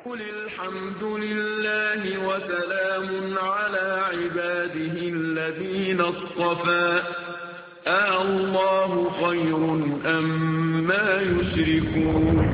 قل الحمد لله وسلام على عباده الذين اصطفى الله خير أما يشركون.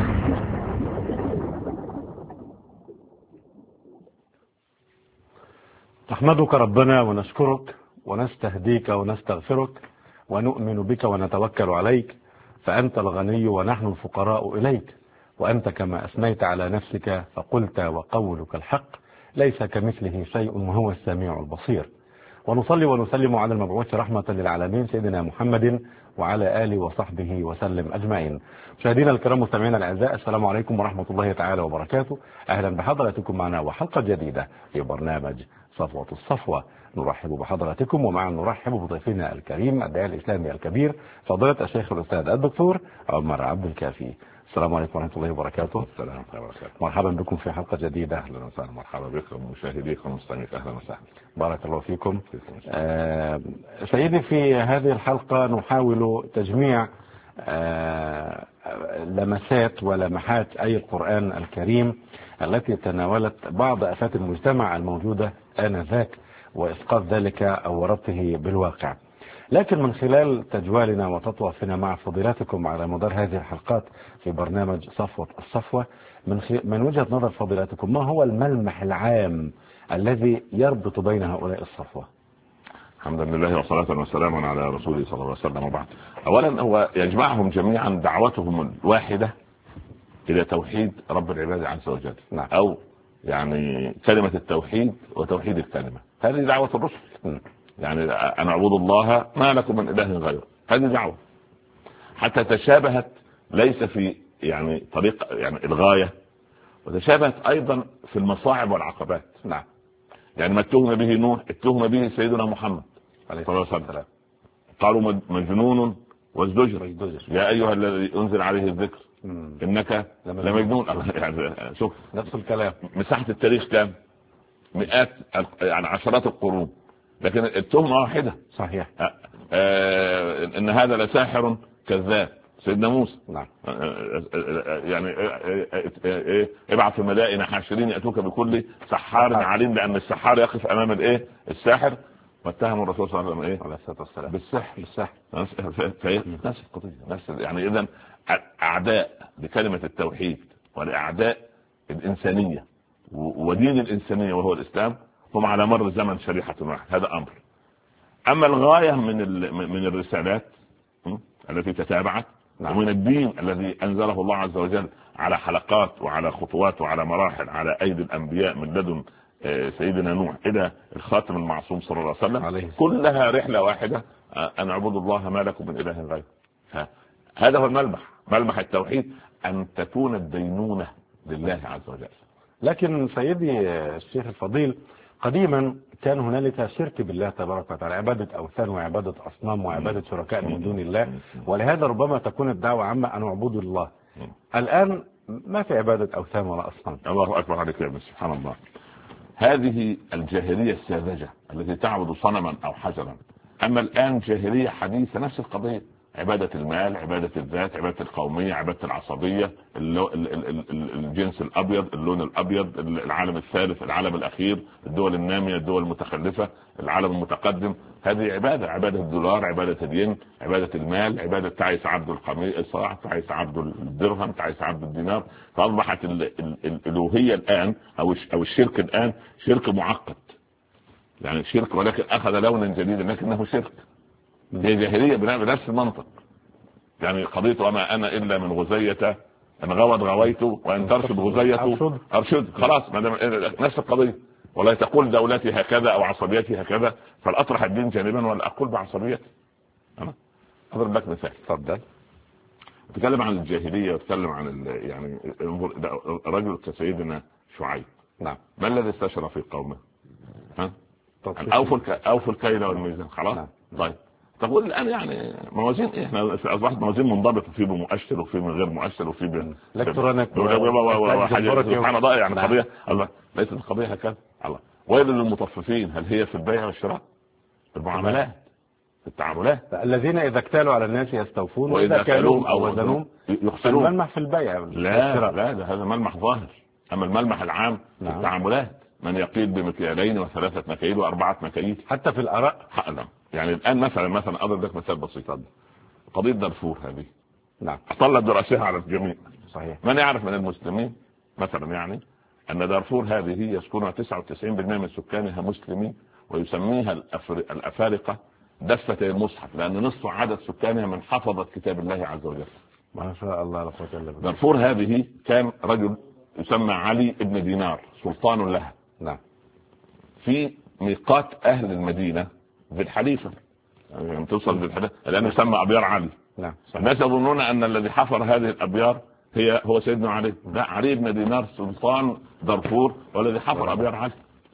نحمدك ربنا ونشكرك ونستهديك ونستغفرك ونؤمن بك ونتوكل عليك، فأنت الغني ونحن الفقراء إليك، وأنت كما أثنيت على نفسك فقلت وقولك الحق ليس كمثله شيء وهو السميع البصير. ونصلي ونسلم على المبعوث رحمة للعالمين سيدنا محمد وعلى آله وصحبه وسلم أجمعين. مشاهدينا الكرام مستمعينا الأعزاء، السلام عليكم ورحمة الله تعالى وبركاته. أهلا بحضراتكم معنا وحلقة جديدة في برنامج صفوة الصفوة. نرحب بحضراتكم ومعا نرحب بضيفنا الكريم الداعية الإسلامي الكبير فضيلة الشيخ الأستاذ الدكتور عمر عبد الكافي. السلام عليكم ورحمة الله وبركاته. السلام عليكم ورحمة الله وبركاته. مرحبا بكم في حلقة جديدة. أهلا وسهلا، مرحبا بكم مشاهديكم ومستمعيكم، أهلا وسهلا. بارك الله فيكم. سيدي، في هذه الحلقة نحاول تجميع لمسات ولمحات أي القرآن الكريم التي تناولت بعض آفات المجتمع الموجودة آنذاك وإسقاط ذلك أو ربطه بالواقع. لكن من خلال تجوالنا وتطوافنا مع فضيلاتكم على مدار هذه الحلقات في برنامج صفوة الصفوة، من وجهة نظر فضيلاتكم ما هو الملمح العام الذي يربط بين هؤلاء الصفوة؟ الحمد لله وصلاة وسلام على رسوله صلى الله عليه وسلم. وبعد، أولا هو يجمعهم جميعا دعوتهم الواحدة إلى توحيد رب العباد عز وجل. نعم. أو يعني كلمة التوحيد وتوحيد الكلمة، هذه دعوة الرسل. يعني أن اعبدوا الله ما لكم من إله غيره، هذه دعوة حتى تشابهت ليس في يعني طريق يعني الغاية، وتشابهت أيضا في المصاعب والعقبات. نعم. يعني ما اتهم به نوح اتهم به سيدنا محمد عليه الصلاة والسلام. قالوا مجنون وازدجر يا أيها الذي أنزل عليه الذكر إنك لمجنون. يعني شوف نفس الكلام. مساحة التاريخ كام؟ مئات يعني عشرات القرون، لكن التهمة واحدة. صحيح. إن هذا لساحر كذاب سيدنا موسى. نعم. يعني ابعث في المدائن حاشرين يأتوك بكل سحار عليم، لأن السحار يقف أمام الساحر، واتهم الرسول صلى الله عليه وسلم بالسحر. نفس القضية. يعني إذن أعداء لكلمة التوحيد ولأعداء الإنسانية ودين الإنسانية وهو الإسلام هم على مر الزمن شريحة واحد. هذا أمر. أما الغاية من الرسالات التي تتابعت ومن الدين الذي أنزله الله عز وجل على حلقات وعلى خطوات وعلى مراحل على أيدي الأنبياء من لدن سيدنا نوح إلى الخاتم المعصوم صلى الله عليه وسلم، كلها رحلة واحدة، أن اعبدوا الله ما لكم من إله غيره. هذا هو ملمح التوحيد، أن تكون الدينونة لله عز وجل. لكن سيدي الشيخ الفضيل، قديما كان هنالك شرك بالله تبارك وتعالى، عبادة أوثان وعبادة أصنام وعبادة شركاء من دون الله، ولهذا ربما تكون الدعوة عامة أن اعبدوا الله. الآن ما في عبادة أوثان ولا أصنام. الله أكبر عليك يا ابن، سبحان الله. هذه الجاهلية الساذجة التي تعبد صنما أو حجرا. أما الآن جاهلية حديثة، نفس القضية، عبادة المال، عبادة الذات، عبادة القومية، عبادة العصبية، الجنس الأبيض، اللون الأبيض، العالم الثالث، العالم الأخير، الدول النامية، الدول المتخلفة، العالم المتقدم. هذه عبادة الدولار، عبادة الين، عبادة المال، عبادة تعيس عبد القميص، تعيس عبد الدرهم، تعيس عبد الدينار. فأصبحت الألوهية الآن أو الشرك الآن شرك معقد، يعني شرك ولكن أخذ لونا جديدا لكنه شرك. هي جاهلية بنفس المنطق. يعني قضية وما أنا إلا من غزية إن غوت غويت وإن ترشد غزية أرشد. خلاص نفس القضية. ولا تقول دولتي هكذا أو عصبيتي هكذا، فالأطرح الدين جانبا ولا أقول بعصبيتي. أضرب لك مثال. تفضل. أتكلم عن الجاهلية وأتكلم عن يعني رجل كسيدنا شعيب. نعم. ما الذي استشرى في قومه؟ أوفوا الكيل والميزان. خلاص. نعم. طيب تقول الآن يعني موازين احنا اصبحت موازين منضبطه، في بمؤشر وفي من غير مؤشر وفي الكترونيك سبحان الله. يعني قضيه الله ليست القضيه هكذا. الله ويل للمطففين، هل هي في البيع والشراء؟ في المعاملات، في التعاملات. الذين اذا اكتالوا على الناس يستوفون واذا كالوهم او وزنوهم يخسرون. الملمح في البيع لا ده هذا ملمح ظاهر. اما الملمح العام في نعم. التعاملات من يقيل بمكيالين و3 مكاييل و4 مكاييل حتى في الآراء. حقنا. يعني الان مثلا اضرب لك مثال بسيط. قضيه دارفور هذه نعم طلت دراسها على الجميع. صحيح. من يعرف من المسلمين مثلا يعني ان دارفور هذه يسكنها 99% من سكانها مسلمين، ويسميها الافارقه دفة المصحف، لان نصف عدد سكانها من حفظة كتاب الله عز وجل. ما شاء الله لا قوة الا بالله. دارفور هذه كان رجل يسمى علي ابن دينار سلطان لها. نعم. في ميقات اهل المدينه ذي الحليفه، يعني توصل ذي الحليفه الان يسمى ابيار علي. نعم. الناس يظنون ان الذي حفر هذه الابيار هو سيدنا علي. لا، علي بن دينار سلطان دارفور والذي حفر ابيار علي.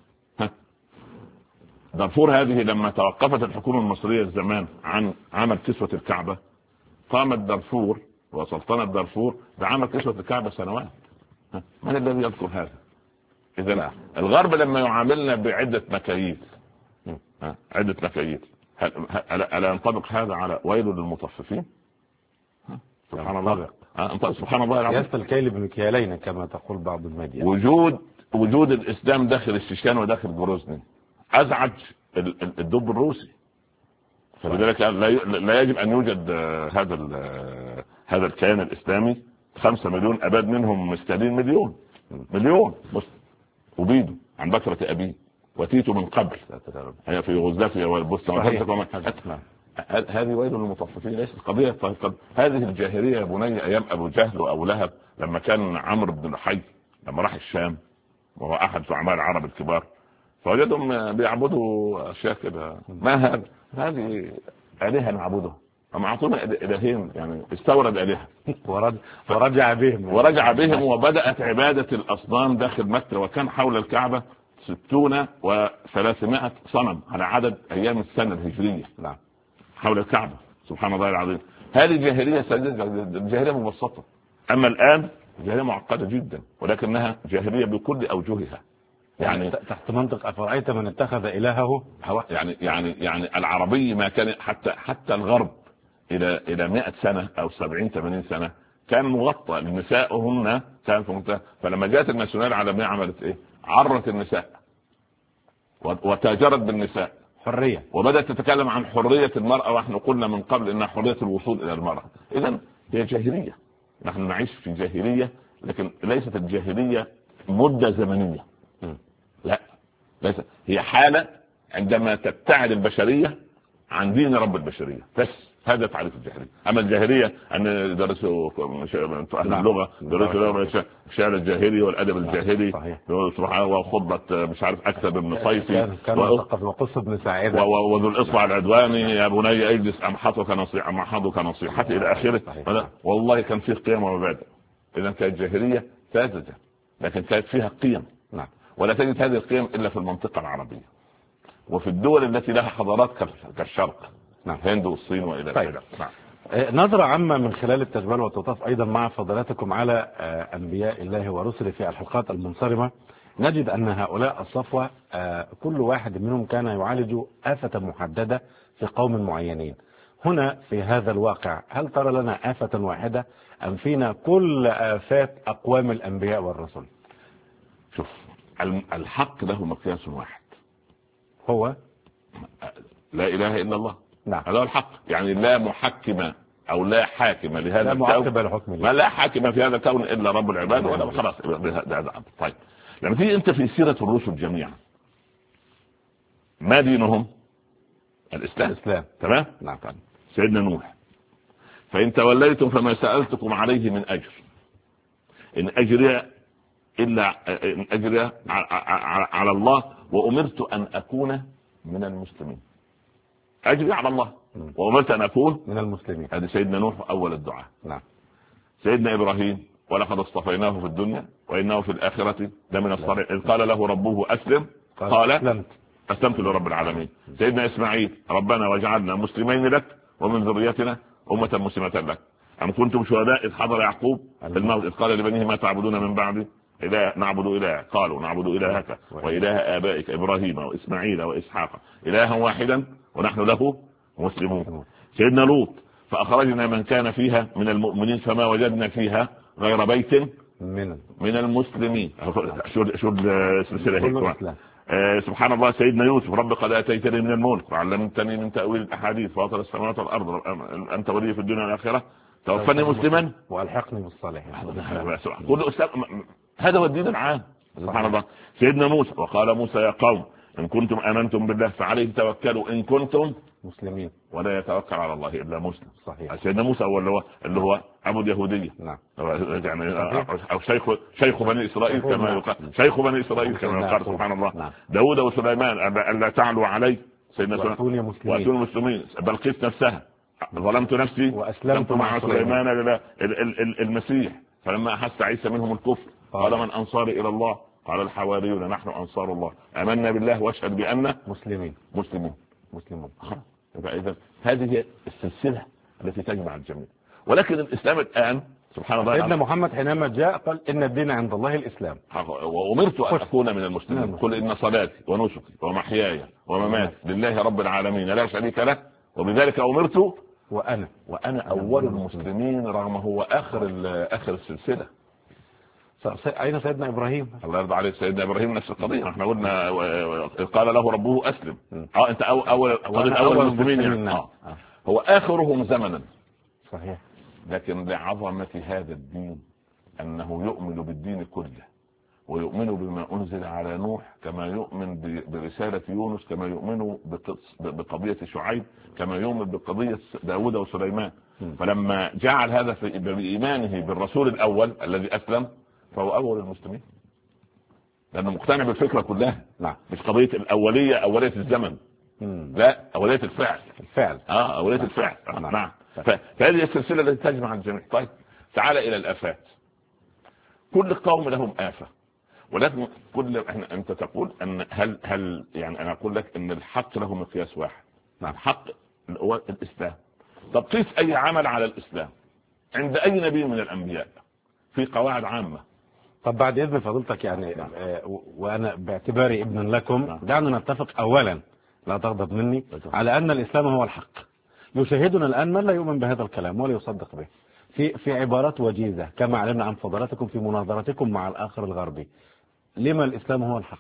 دارفور هذه لما توقفت الحكومه المصريه الزمان عن عمل كسوه الكعبه، قامت دارفور وسلطنه دارفور بعمل كسوه الكعبه سنوات. من الذي يذكر هذا؟ اذا الغرب لما يعاملنا بعده مكاييل، عده مكاييل، ألا ينطبق هذا على ويل للمطففين؟ سبحان الله. سبحان الله العظيم. يست الكيل بمكيالين كما تقول بعض الميديا. وجود الاسلام داخل الشيشان وداخل جروزني ازعج الدب الروسي، فلذلك لا يجب ان يوجد هذا الكيان الاسلامي. 5 مليون اباد منهم مستهدين مليون وبيدوا عن بكرة ابيه وتيتوا من قبل هي في يوغوسلافيا والبوسنة. هذه ويل للمطففين. ليست قضية هذه الجاهلية يا بني ايام ابو جهل وابو لهب، لما كان عمرو بن لحي لما راح الشام وهو احد زعماء العرب الكبار، فوجدهم بيعبدوا اشياء كده. ما هذه آلهة نعبدها، أما أعطونا إلهين، يعني استورد آلهة ورجع بهم وبدأت عبادة الأصنام داخل مكة، وكان حول الكعبة 60 و300 صنم على عدد أيام السنة الهجرية. نعم. حول الكعبة. سبحان الله العظيم. هذه جاهلية جاهلية مبسطة. أما الآن جاهلية معقدة جدا، ولكنها جاهلية بكل أوجهها. يعني تحت منطق أفرأيت من اتخذ إلهه هواه. يعني العربي ما كان حتى الغرب إلى 100 سنة أو 70-80 سنة كان مغطى. النساء هن كان في منتهى. فلما جاءت الناسيونال العالمية عملت إيه؟ عرت النساء وتاجرت بالنساء حرية، وبدأت تتكلم عن حرية المرأة، ونحن قلنا من قبل إنها حرية الوصول إلى المرأة. إذن هي جاهلية، نحن نعيش في جاهلية، لكن ليست الجاهلية مدة زمنية. لا، ليس. هي حالة عندما تبتعد البشرية عن دين رب البشرية، بس هذا تعريف الجاهلية. أما الجاهلية أن درسوا أهل اللغة، درسوا الشعر الجاهلي والأدب الجاهلي وخطبة مش عارف أكثر من صيفي وقصة ابن سعيد وذو الإصبع العدواني يا بني أجلس أمحضك نصيحتي إلى آخره. والله كان فيه قيم ومبادئ. إذا كانت جاهلية ساذجة، لكن كانت فيها قيم. نعم. ولا تجد هذه القيم إلا في المنطقة العربية وفي الدول التي لها حضارات كالشرق. نعم. الهند والصين وإلى آخره. نعم. نظرة عامة من خلال التجميل والتطاف أيضا مع فضلاتكم على أنبياء الله ورسله في الحلقات المنصرمة، نجد أن هؤلاء الصفوة كل واحد منهم كان يعالج آفة محددة في قوم معينين. هنا في هذا الواقع هل ترى لنا آفة واحدة أم فينا كل آفات أقوام الأنبياء والرسل؟ شوف، الحق له مقياس واحد، هو لا إله إلا الله. نعم. هذا الحق، يعني لا محكم أو لا حاكم لهذا الكون، ما لا حاكم في هذا الكون إلا رب العباد. ولا خلاص. طيب، لما تيجي أنت في سيرة الرسل جميعا ما دينهم؟ الإسلام. تمام. نعم. سيدنا نوح: فإن توليتم فما سألتكم عليه من أجر إن أجري على الله وأمرت أن أكون من المسلمين. أجري على الله وأمرت أن أكون من المسلمين. هذا سيدنا نوح أول الدعاء. نعم. سيدنا إبراهيم: ولقد اصطفيناه في الدنيا وإنه في الآخرة لمن الصالحين. إذ قال له ربه أسلم قال أسلمت لرب العالمين. سيدنا إسماعيل: ربنا واجعلنا مسلمين لك ومن ذريتنا أمة مسلمة لك. أم كنتم شهداء إذ حضر يعقوب الموت إذ قال لبنيه ما تعبدون من بعدي إله نعبد إله قالوا نعبد إلهك وإله آبائك إبراهيم وإسماعيل وإسحاق إلها واحدا ونحن له مسلمون. سيدنا لوط: فأخرجنا من كان فيها من المؤمنين فما وجدنا فيها غير بيت من المسلمين. شو السلسله هيك. سبحان الله. سيدنا يوسف: رب قد اتيتني من الملك وعلمتني من تاويل الاحاديث فاطر السماوات والارض انت ولي في الدنيا والاخره توفني مسلما والحقني بالصالحين. هذا هو الدين العام. سبحان الله. سيدنا موسى: وقال موسى يا قوم ان كنتم امنتم بالله فعليه توكلوا ان كنتم مسلمين ولا يتوكل على الله الا مسلم. صحيح. سيدنا موسى هو اللي هو ابو اليهوديه. نعم. يعني او شيخ بني اسرائيل كما يقال. شيخ بني اسرائيل كما يقال. سبحان الله. نعم. داود وسليمان: الا تعلوا علي. سيدنا واتوني مسلمين. بلقيس نفسها: ظلمت نفسي واسلمت مع سليمان المسيح. فلما احس عيسى منهم الكفر قال من انصاري الى الله قال الحواريون نحن انصار الله امنا بالله واشهد بان مسلمون. إذا هذه هي السلسله التي تجمع الجميع. ولكن الاسلام الان سبحان الله سيدنا محمد حينما جاء قال ان الدين عند الله الاسلام وامرت ان اكون من المسلمين. قل ان صلاتي ونسكي ومحياي ومماتي لله رب العالمين لا شريك له وبذلك امرت وانا اول المسلمين رغم هو اخر السلسله. اين سيدنا ابراهيم؟ الله يرضى عليه. سيدنا ابراهيم نفس القضيه. احنا قلنا قال له ربه اسلم. انت اول المسلمين. هو اخرهم زمنا. صحيح. لكن لعظمه هذا الدين انه يؤمن بالدين كله ويؤمن بما انزل على نوح كما يؤمن برساله يونس كما يؤمن بقضيه شعيب كما يؤمن بقضيه داود وسليمان. فلما جعل هذا بإيمانه بالرسول الأول الذي أسلم فهو أول المسلمين لأنه مقتنع بالفكرة كلها. نعم. مش قضية الأولية أولية الزمن. لا، أولية الفعل. أولية الفعل. نعم. فهذه السلسلة التي تجمع الجميع. طيب تعال إلى الآفات. كل قوم لهم آفة ولكن أنت تقول أن هل يعني أنا أقول لك أن الحق له مقياس واحد. نعم. الحق هو الإسلام. طب قيس أي عمل على الإسلام عند أي نبي من الأنبياء في قواعد عامة. طب بعد إذن فضلتك يعني وأنا باعتباري ابن لكم دعنا نتفق أولا لا تغضب مني على أن الإسلام هو الحق. يشاهدنا الآن من لا يؤمن بهذا الكلام ولا يصدق به في عبارات وجيزة كما علمنا عن فضلاتكم في مناظرتكم مع الآخر الغربي. لما الإسلام هو الحق؟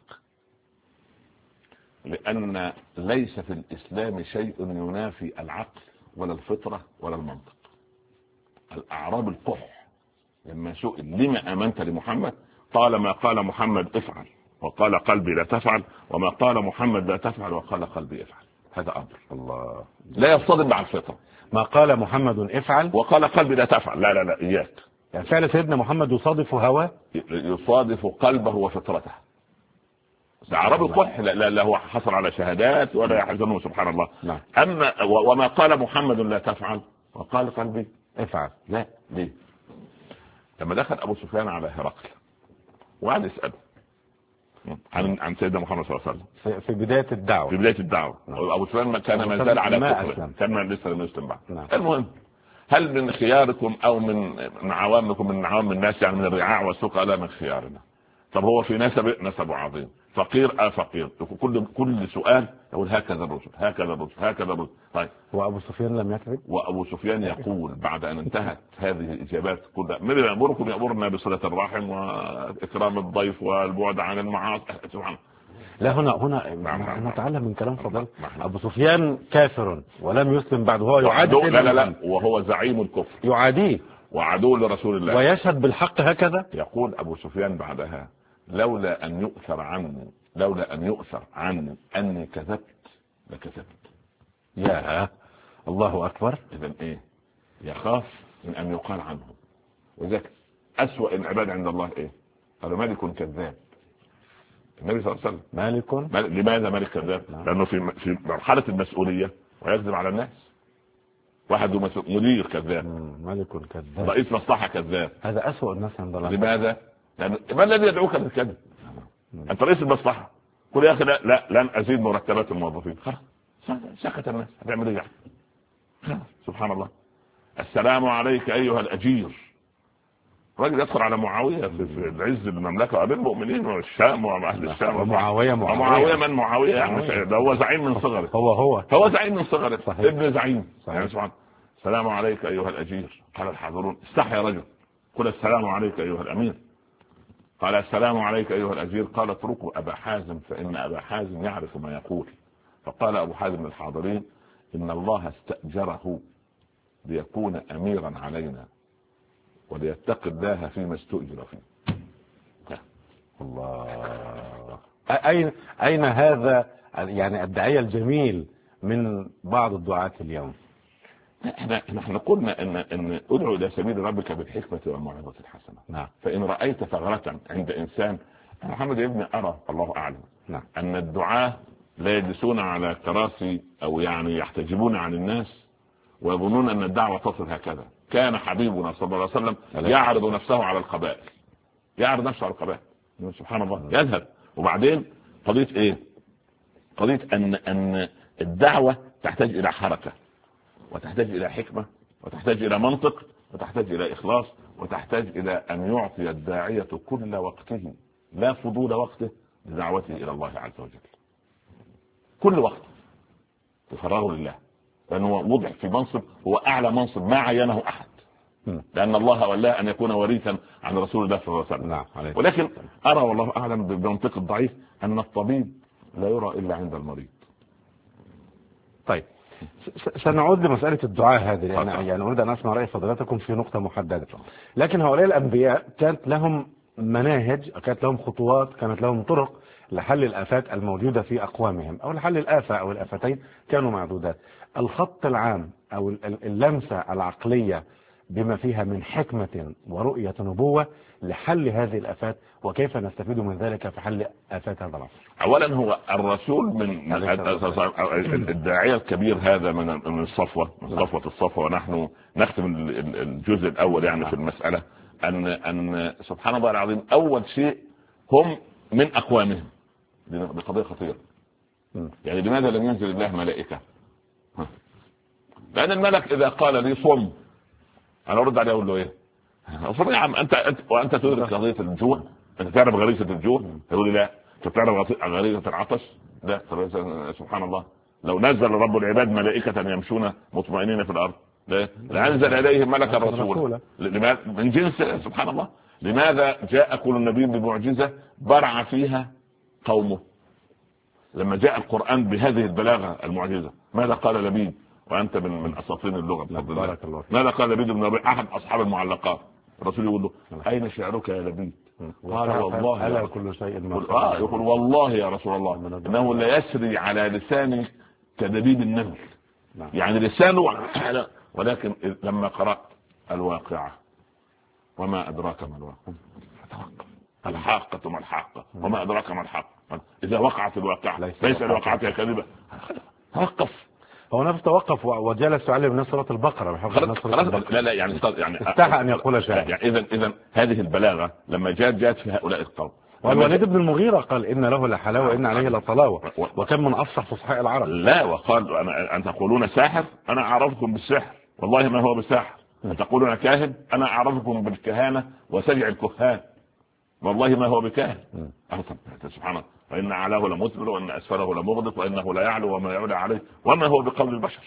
لأن ليس في الإسلام شيء ينافي العقل ولا الفطرة ولا المنطق. الأعراب القح لما سئل لما آمنت لمحمد قال ما قال محمد افعل وقال قلبي لا تفعل وما قال محمد لا تفعل وقال قلبي افعل. هذا أمر الله لا يصطدم مع الفطرة. ما قال محمد افعل وقال قلبي لا تفعل. لا إياك. يعني فعل سيدنا محمد يصادف هواه يصادف قلبه وفطرته. الأعراب القح لا هو حصل على شهادات ولا يحزنه. سبحان الله. نعم. أما وما قال محمد لا تفعل وقال قلبي افعل. لا. ليه؟ لما دخل أبو سفيان على هرقل وقعد يسأله عن سيدنا محمد صلى الله عليه وسلم في بداية الدعوة. نعم. أبو سفيان كان ما زال على كفر كان لسه لم يسلم بعد. نعم. المهم هل من خياركم أو من عوامكم من عوام الناس يعني من الرعاع والسقى لا من خيارنا. طب هو في نسب عظيم فقير فقير. كل سؤال يقول هكذا الرسل. طيب وابو سفيان لم يكذب. وابو سفيان يقول بعد ان انتهت هذه الاجابات كلها من يامرنا بصله الرحم واكرام الضيف والبعد عن المعاصي. سبحان لا هنا نتعلم من كلام فضل. ابو سفيان كافر ولم يسلم بعد وهو يعادي. لا وهو زعيم الكفر يعاديه وعدو لرسول الله ويشهد بالحق هكذا. يقول ابو سفيان بعدها لولا ان يؤثر عني اني كذبت لكذبت. يا الله اكبر. اذا ايه؟ يخاف من ان يقال عنه. وذلك اسوأ العباد عند الله ايه؟ قالوا ملك كذاب. النبي صلى الله عليه وسلم لماذا ملك كذاب؟ لانه في مرحله المسؤوليه ويكذب على الناس. واحد مدير كذاب. ملك كذاب. رئيس مصلحه كذاب. هذا اسوأ الناس عند الله. لماذا؟ لأن ما الذي يدعوك للكذب؟ أنت رئيس المصلحة. قل يا أخي لا لن أزيد مرتبات الموظفين. خلاص سكت الناس. هتعمل إيه يعني؟ سبحان الله. السلام عليك أيها الأجير. راجل يدخل على معاوية في العز المملكة وأمير المؤمنين والشام وأهل الشام. ومعاوية من معاوية يعني ده هو زعيم من صغره. هو زعيم من صغره. ابن زعيم. يعني سبحان. السلام عليك أيها الأجير. قال الحاضرون استحي يا رجل. قل السلام عليك أيها الأمير. قال السلام عليك أيها الأجير. قال اتركوا أبا حازم فإن أبا حازم يعرف ما يقول. فقال أبو حازم الحاضرين إن الله استأجره ليكون أميرا علينا وليتقي الله فيما استؤجر فيه. الله. أين هذا يعني الداعية الجميل من بعض الدعاة اليوم؟ احنا قلنا ان ادعو الى سبيل ربك بالحكمه والموعظه الحسنه. نعم. فان رايت ثغره عند انسان، محمد ابن ارى الله اعلم، نعم، ان الدعاة لا يجلسون على كراسي او يعني يحتجبون عن الناس ويظنون ان الدعوه تصل هكذا. كان حبيبنا صلى الله عليه وسلم يعرض نفسه على القبائل، يعرض نفسه على القبائل، سبحان الله، يذهب. وبعدين قضيه ايه؟ قضيه ان الدعوه تحتاج الى حركه، وتحتاج إلى حكمة، وتحتاج إلى منطق، وتحتاج إلى إخلاص، وتحتاج إلى أن يعطي الداعية كل وقته لا فضول وقته لدعوته إلى الله عز وجل. كل وقت تفرغه لله، لأنه وضع في منصب هو أعلى منصب ما عينه أحد، لأن الله ولاه أن يكون وريثا عن رسول الله صلى الله عليه وسلم. نعم. ولكن أرى والله أعلم بمنطق الضعيف أن الطبيب لا يرى إلا عند المريض. طيب، سنعود لمسألة الدعاء هذه، يعني أريد أن أسمع رأي فضلاتكم في نقطة محددة. لكن هؤلاء الأنبياء كانت لهم مناهج، كانت لهم خطوات، كانت لهم طرق لحل الآفات الموجودة في أقوامهم، أو لحل الآفة أو الآفتين كانوا معدودات. الخط العام أو اللمسة العقلية بما فيها من حكمة ورؤية نبوة لحل هذه الآفات، وكيف نستفيد من ذلك في حل آفات هذا العصر. اولا هو الرسول من الداعية الكبير هذا من الصفوة، من صفوة ونحن نختم الجزء الاول يعني في المسألة ان سبحان الله العظيم اول شيء هم من اقوامهم. بقضية خطيرة. يعني لماذا لم ينزل الله ملائكة؟ لان الملك اذا قال لي صم انا ارد عليه اقول له ايه؟ صم يا عم، انت تدرك قضية الجوع؟ انت تعرف غريزة الجوع؟ يقول لي لا. انت تعرف غريزة العطش؟ لا. سبحان الله، لو نزل رب العباد ملائكة يمشون مطمئنين في الارض لانزل اليهم ملك الرسول. من جنس سبحان الله. لماذا جاء كل نبي بمعجزة برع فيها قومه؟ لما جاء القرآن بهذه البلاغة المعجزة ماذا قال لبيد؟ وانت من اساطين اللغة بارك الله. ماذا قال لبيد بن ربيعة احد اصحاب المعلقات؟ الرسول يقول له اين شعرك يا لبيد؟ قال والله ألا كل شيء يقول والله يا رسول الله انه لا يسري على لساني كدبيب النمل. يعني لسانه ولكن لما قرأت الواقعة وما أدراك ما الواقعة الحاقة ما الحاقة وما أدراك ما الحاقة إذا وقعت الواقعة ليس لوقعتها كذبة. توقف. هو نفسه توقف وجلس يعلم الناس سورة البقرة. لا يعني استحى أن يقول شيئا. يعني إذا هذه البلاغة لما جاءت في هؤلاء القوم. والوليد بن المغيرة قال إن له لحلاوة وإن عليه لطلاوة، وكم من أفصح فصحاء العرب. لا، وقال أن تقولون ساحر أنا أعرفكم بالسحر والله ما هو بساحر. أن تقولون كاهن أنا أعرفكم بالكهانة وسجع الكهان والله ما هو بكاهن. سبحان الله. وإن أعلاه لمثمر وإن أسفله لمغدق وإنه لا يعلو وما يعلى عليه وما هو بقول البشر.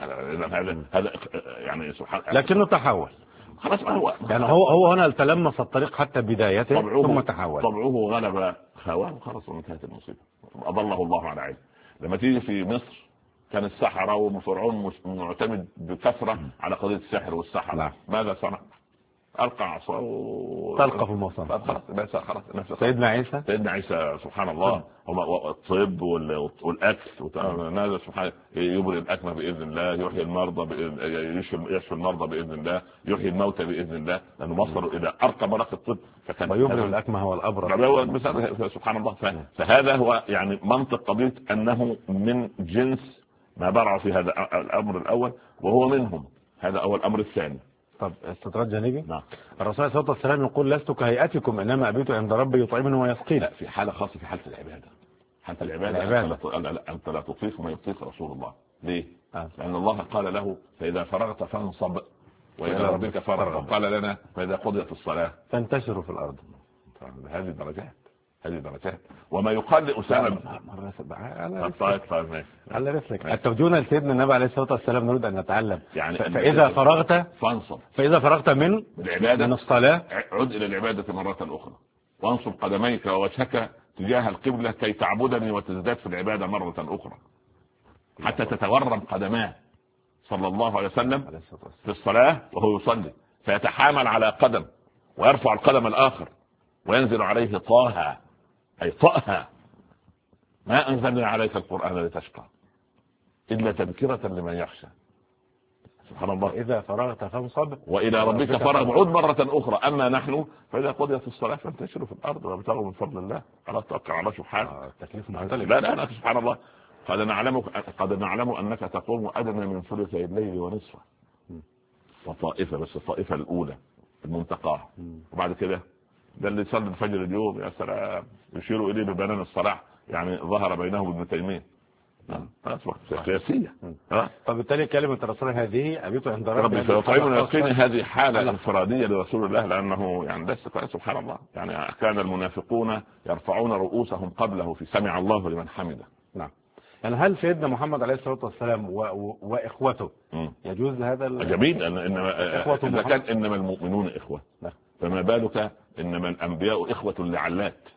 هذا يعني سبحان الله. لكنه تحول خلاص. ما هو يعني هو هنا تلمس الطريق حتى بدايته ثم تحول. طبعه غلب هواه خلاص وانتهت المصيبة. أضله الله على عين. لما تيجي في مصر كان السحرة وفرعون معتمد بكثرة على قضية السحر والسحر. ماذا صنع؟ ألقى عصاه تلقى في الموصل. خلاص. سيدنا عيسى سبحان الله. الطب والأكل هذا سبحان يبرئ الأكمه بإذن الله، يحيي المرضى يشفي المرضى بإذن الله، يحيي الموتى بإذن الله، لأنه وصلوا إلى أرقى مراحل الطب. ويبرئ الأكمه والأبرص سبحان الله. فهذا هو يعني منطق قضية أنه من جنس ما برعوا في هذا الأمر الأول وهو منهم. هذا أول الأمر. الثاني طب استطراد جانبي. نعم. الرسول صلى الله عليه وسلم يقول لست كهيئتكم انما ابيت عند ربي يطعمني ويسقيني. لا، في حاله خاصه في حاله العباده. حتى العباده انت لا تطيق ما يطيق رسول الله. ليه؟ لان الله قال له فاذا فرغت فانصب والى ربك فارغب. قال لنا فاذا قضيت الصلاه فانتشروا في الارض. هذه درجات. وما يقال لأسامة على رسلك التوجيه لسيدنا النبي عليه الصلاة والسلام نريد أن نتعلم. يعني فإذا فرغت فانصب. فإذا فرغت من العبادة من الصلاة عد إلى العبادة مرة أخرى. وانصب قدميك ووجهك تجاه القبلة كي تعبدني وتزداد في العبادة مرة أخرى، حتى تتورم قدماه صلى الله عليه وسلم في الصلاة وهو يصلي، فيتحامل على قدم ويرفع القدم الآخر وينزل عليه طه، أي طه ما أنزلنا عليك القرآن لتشقى إلا تذكرة لمن يخشى. سبحان الله. إذا فرغت فانصب وإلى ربك فرغ عود مرة أخرى. أما نحن فإذا قضيت الصلاة فانتشروا في الأرض وابتغوا من فضل الله، على توكل على سبحانه. التكليف مختلف. لا سبحان الله. قد نعلم أنك تقوم أدنى من ثلثي الليل ونصفه وطائفة، بس الطائفة الأولى المنتقاه، وبعد كده ده اللي يصلي الفجر اليوم يا سلام يشيروا إليه ببنان الصلاح، يعني ظهر بينهم ابن تيمية سياسية. فبالتالي كلمة الرسول هذه أبيت عند ربي فيطعمنا يقيني، هذه حالة انفرادية لرسول الله، لأنه يعني ده سبحان الله. يعني كان المنافقون يرفعون رؤوسهم قبله في سمع الله لمن حمده. نعم. يعني هل سيدنا محمد عليه الصلاة والسلام وإخوته يجوز هذا جميل؟ إذا كان إنما المؤمنون إخوة، فما بالك إنما الأنبياء إخوة لعلات.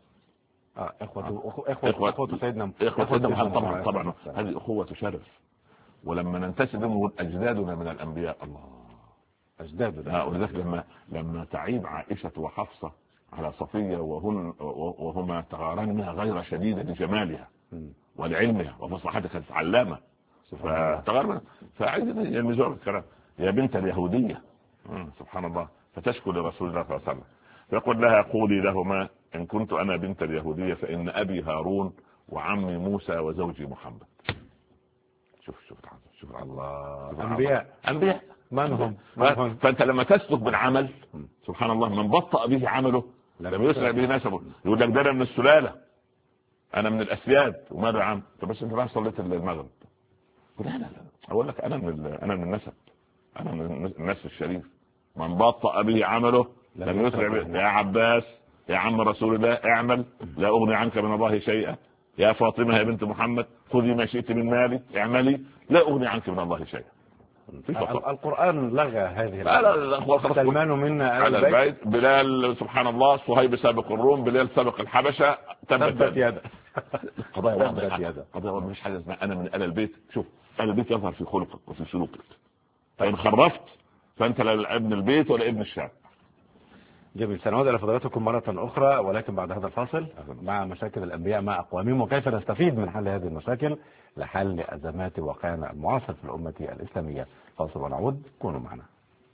إخوة سيدنا محمد. طبعا هذه أخوة شرف، ولما ننتسب نقول أجدادنا من الأنبياء. الله أجدادنا. ولذلك لما تعيب عائشة وحفصة على صفية وهما تغارن منها غير شديدة لجمالها ولعلمها ومصلحتها، كانت علامة فتغارن، فعايز يلمزون الكلام يا بنت اليهودية. سبحان الله. فتشكو لرسول الله صلى الله عليه وسلم فيقول لها قولي لهما إن كنت أنا بنت اليهودية فإن أبي هارون وعمي موسى وزوجي محمد. شوف الله. أنبياء من هم؟ فأنت لما تسلك بالعمل سبحان الله، من بطأ به عمله لم يسرع به نسبه. يقول لك ده أنا من السلالة، أنا من الأسياد، وماذا يا عم؟ بس أنت ما صليت المغرب. لا أقول لك أنا من النسب، أنا من النسب الشريف. من بطأ به عمله لم يسرع به. يا عباس يا عم رسول الله اعمل لا أغني عنك من الله شيئا، يا فاطمة يا بنت محمد خذي ما شئت من مالي اعملي لا أغني عنك من الله شيئا. القرآن لغى هذه. لا سلمان منا على البيت، بلال سبحان الله، صهيب سابق الروم، بلال سابق الحبشة، تبت يدا. قضايا واضحة، قضايا مش حاجة اسمها أنا من آل البيت. شوف آل البيت يظهر في خلقك وفي سلوكك، فإن خرفت فأنت لا ابن البيت ولا ابن الشعب. جميل. سنعود إلى فضلاتكم مرة أخرى، ولكن بعد هذا الفاصل مع مشاكل الأنبياء مع أقوامهم، وكيف نستفيد من حل هذه المشاكل لحل أزمات واقعنا المعاصر في الأمة الإسلامية. فاصل ونعود، كونوا معنا.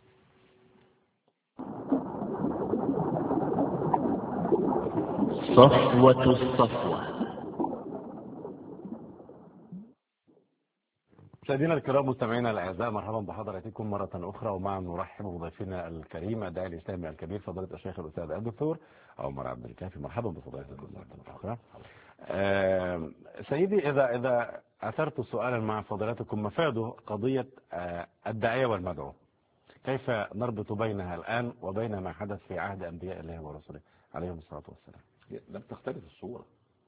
صفوة الصفوة. مشاهدينا الكرام مستمعينا الاعزاء، مرحبا بحضراتكم مره اخرى، ومع نرحب بضيفنا الكريم الداعي الاسلامي الكبير فضيله الشيخ الاستاذ الدكتور عمر عبد الكافي. مرحبا بفضيلتكم مره اخرى. سيدي، اذا اثرت سؤالا مع فضيلتكم، مفاد قضيه الداعيه والمدعو، كيف نربط بينها الان وبين ما حدث في عهد انبياء الله ورسوله عليهم الصلاه والسلام؟ لم تختلف الصوره.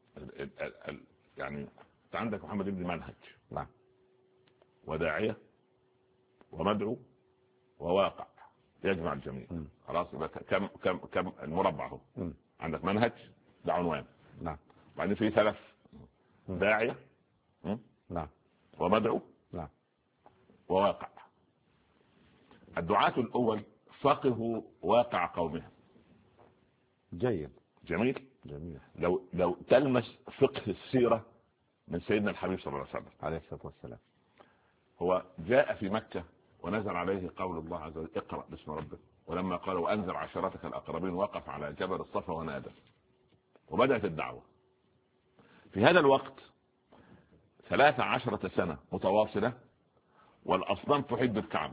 يعني انت عندك محمد ابن منهج، نعم، وداعية ومدعو وواقع يجمع الجميع. خلاص كم المربع هو. عندك منهج ده عنوان، نعم، بعدين في 3 داعية، نعم، ومدعو، نعم، وواقع. الدعاة الأول فقهوا واقع قومهم. جيد، جميل. لو تلمس فقه السيرة من سيدنا الحبيب صلى الله عليه وسلم عليه الصلاة والسلام، هو جاء في مكة ونزل عليه قول الله عز وجل اقرأ باسم ربك، ولما قال وأنذر عشيرتك الأقربين وقف على جبل الصفا ونادى، وبدأت الدعوة. في هذا الوقت 13 سنة متواصلة، والأصنام تحب الكعبة،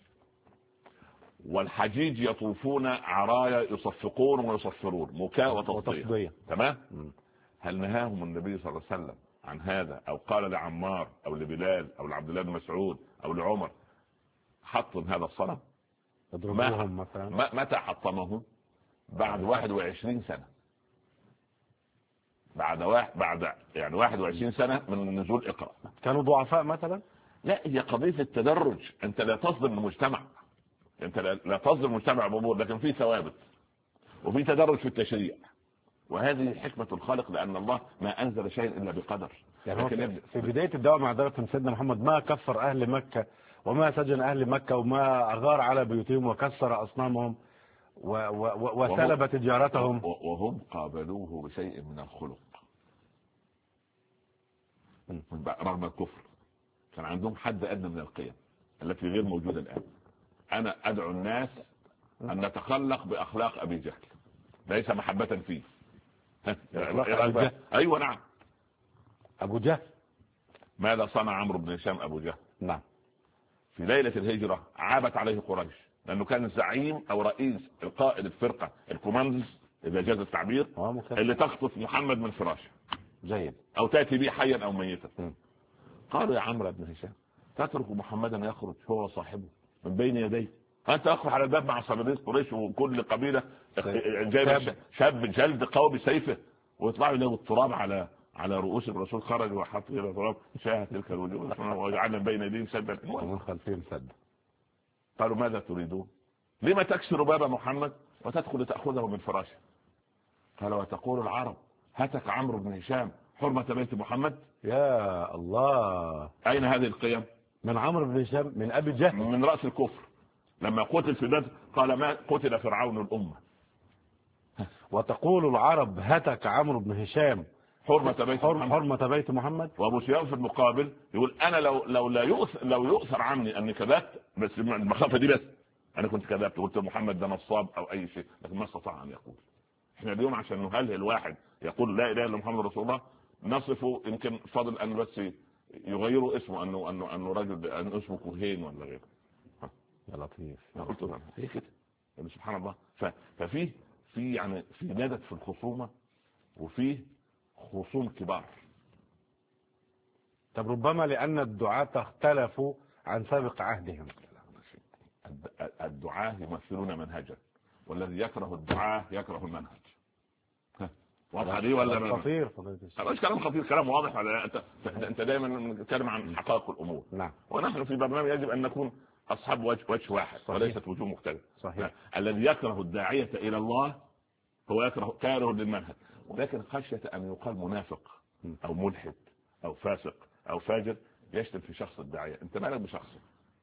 والحجيج يطوفون عرايا يصفقون ويصفرون، مكاء وتصدية. تمام. هل نهاهم النبي صلى الله عليه وسلم عن هذا، او قال لعمار او لبلال او لعبد الله بن مسعود او لعمر حطم هذا الصنم؟ اضربوهم مثلا. متى حطمهم؟ بعد 21 سنة، بعد يعني 21 سنة من نزول اقرأ. كانوا ضعفاء مثلا؟ لا، هي قضية التدرج. انت لا تصدم المجتمع، انت لا تصدم المجتمع بامور، لكن في ثوابت وفي تدرج في التشريع. وهذه حكمة الخالق، لأن الله ما أنزل شيء إلا بقدر. يعني في بداية الدعوة مع حضرة سيدنا محمد ما كفر أهل مكة وما سجن أهل مكة وما أغار على بيوتهم وكسر أصنامهم وسلب تجارتهم، وهم قابلوه بشيء من الخلق رغم الكفر. كان عندهم حد أدنى من القيم التي غير موجودة الآن. أنا أدعو الناس أن نتخلق بأخلاق أبي جهل، ليس محبة فيه. أيوة نعم. أبو جهل ماذا صنع عمرو بن هشام أبو جهل؟ نعم. في ليلة الهجرة عابت عليه قريش لأنه كان زعيم أو رئيس القائد الفرقة الكوماندوز إذا جاز التعبير اللي تخطف محمد من فراشه جيد أو تأتي به حيا أو ميتا. قالوا يا عمرو بن هشام تترك محمدا يخرج هو صاحبه من بين يديه، أنت أخرج على الباب مع صناديق قريش وكل قبيلة جايب شاب جلد قوي بسيفه ويطلعوا له التراب على رؤوس الرسول، خرج وحط كده تراب شاهد تلك الوجوه وجعلنا بين يديهم سدا ومن خلفهم سدا. قالوا ماذا تريدون؟ لما تكسر باب محمد وتدخل تأخذه من فراشه؟ قال وتقول العرب هتك عمرو بن هشام حرمة بيت محمد. يا الله، أين هذه القيم؟ من عمرو بن هشام من أبي جهل من رأس الكفر. لما قتل في بدر قال ما قتل فرعون الأمة. وتقول العرب هتك عمرو بن هشام حرمة بيت محمد. وابو سفيان في المقابل يقول انا لو يؤثر عني اني كذبت، بس المخافه دي بس انا كنت كذبت قلت محمد ده نصاب او اي شيء، لكن ما استطاع ان يقول. احنا اليوم عشان نهلهل واحد يقول لا اله الا محمد رسول الله نصفه يمكن فضل ان بس يغيروا اسمه انه رجل ان اسمه كهين ولا غيره. يا لطيف. قلت له ايه كده يعني سبحان الله. ففي يعني في ندت في الخصومه وفيه خصوم كبار. طب ربما لأن الدعاة اختلفوا عن سابق عهدهم. الدعاة يمثلون منهجا، والذي يكره الدعاة يكره المنهج. واضحة دي ولا خطير؟ مش كلام خطير، كلام واضح. انت دايما نتكلم عن حقائق الامور. نعم. ونحن في برنامج يجب ان نكون اصحاب وجه واحد. صحيح. وليست وجوه مختلفة. صحيح. الذي يكره الداعية الى الله هو كاره للمنهج، ولكن خشية أن يقال منافق أو ملحد أو فاسق أو فاجر يشتم في شخص الداعية. أنت مالك بشخصه؟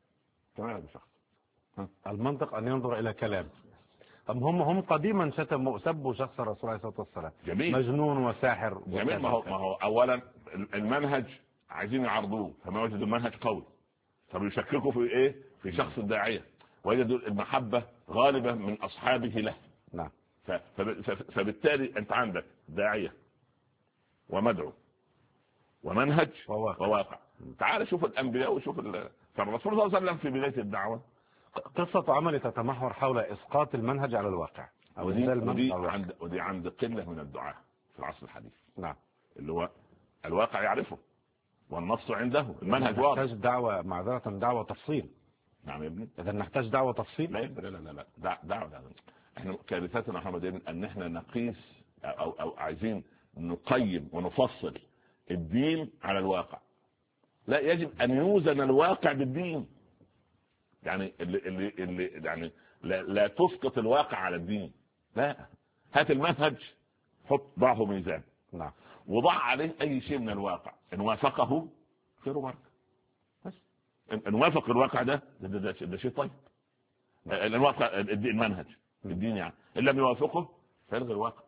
المنطق أن ينظر إلى كلام. هم قديما سبوا شخص الرسول عليه الصلاة والسلام. جميل. مجنون وساحر. جميل. ما هو أولا المنهج عايزين يعرضوه فما وجدوا المنهج قوي، فبيشككوا في إيه؟ في شخص الداعية، ويجدوا المحبة غالبة من أصحابه له. نعم. فبالتالي انت عندك داعية ومدعو ومنهج وواقع. تعال شوف الانبياء وشوف فالرسول صلى الله عليه وسلم في بداية الدعوة قصة عمل تتمحور حول اسقاط المنهج على الواقع. ودي عند قلة من الدعاة في العصر الحديث. نعم. اللي هو الواقع يعرفه والنص عنده، المنهج واضح. نحتاج دعوة تفصيل. نعم يا ابني. اذا نحتاج دعوة تفصيل. لا دعوة. احنا كارثتنا محمد ان احنا نقيس او عايزين نقيم ونفصل الدين على الواقع. لا، يجب ان يوزن الواقع بالدين. يعني اللي يعني لا تسقط الواقع على الدين. لا، هات المنهج ضعه ميزان. نعم. وضع عليه اي شيء من الواقع، ان وافقه خير وبركه. بس ان وافق الواقع ده شيء طيب. الواقع المنهج الدين يعني ان لم يوافقه فيلغي الواقع.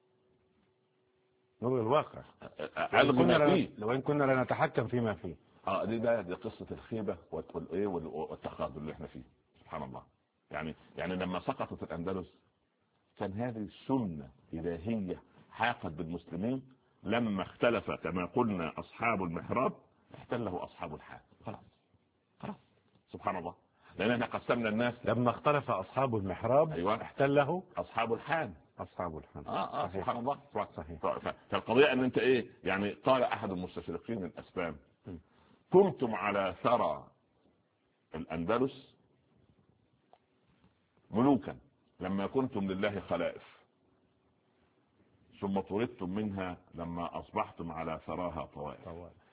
نلغي الواقع لو ان كنا لا نتحكم فيما فيه. دي قصة الخيبة والتخاذل اللي احنا فيه. سبحان الله. يعني لما سقطت الأندلس كان هذه سنة إلهية حاقت بالمسلمين. لما اختلف كما قلنا أصحاب المحراب احتله أصحاب الحال. خلاص سبحان الله. لأن احنا قسمنا الناس. لما اختلف أصحاب المحراب أيوة. احتله أصحاب الحال. سبحان الله. صحيح. فالقضية أن أنت يعني قال أحد المستشرقين الأسبان كنتم على ثرى الأندلس ملوكا لما كنتم لله خلائف، ثم طردتم منها لما أصبحتم على ثراها طوائف.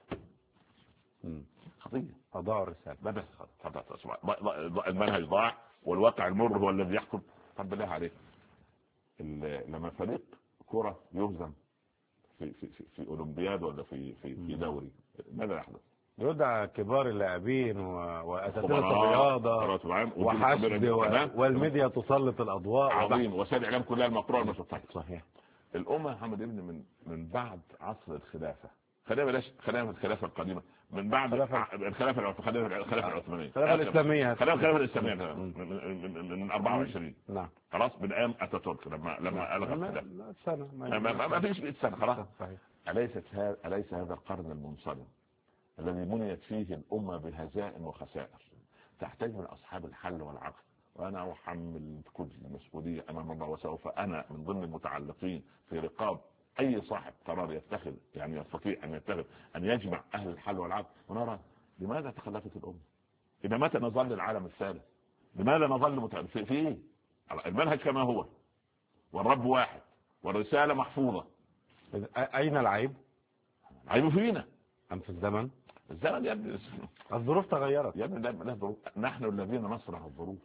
خطية. أضاع الرسالة. المنهج ضاع والواقع المر هو الذي يحكم. طب بالله عليك، لما فريق كرة يهزم في اولمبياد ولا في دوري، ماذا يحدث؟ يدعى كبار اللاعبين واساتذه الرياضه وحشد والميديا تسلط الاضواء عظيم، وسائل الاعلام كلها المقروءه المشطحه. صحيح. الامه محمد ابن من بعد عصر الخلافه، خلينا الخلافه القديمه، من بعد الخلافه العثمانيه، الخلافه الاسلاميه، الخلافه الاسلاميه من 24. نعم. خلاص من ايام اتاتورك لما الغى الخلافه سنه ما فيش 100 سنه خلاص. اليس هذا القرن المنصرم الذي بنيت فيه الامه بهزائم وخسائر تحتاج من اصحاب الحل والعقل؟ وانا احمل كل المسؤوليه امام الله، وسوف انا من ضمن المتعلقين في رقاب اي صاحب قرار يتخذ، يعني يستطيع ان يتخذ ان يجمع اهل الحل والعقل، ونرى لماذا تخلفت الامه؟ الى متى نظل العالم الثالث؟ لماذا نظل في ايه؟ المنهج كما هو، والرب واحد، والرساله محفوظه. اين العيب؟ عيب فينا ام في الزمن يا ابني. الظروف تغيرت يا ابني. لا ظروف، نحن الذين نصنع الظروف.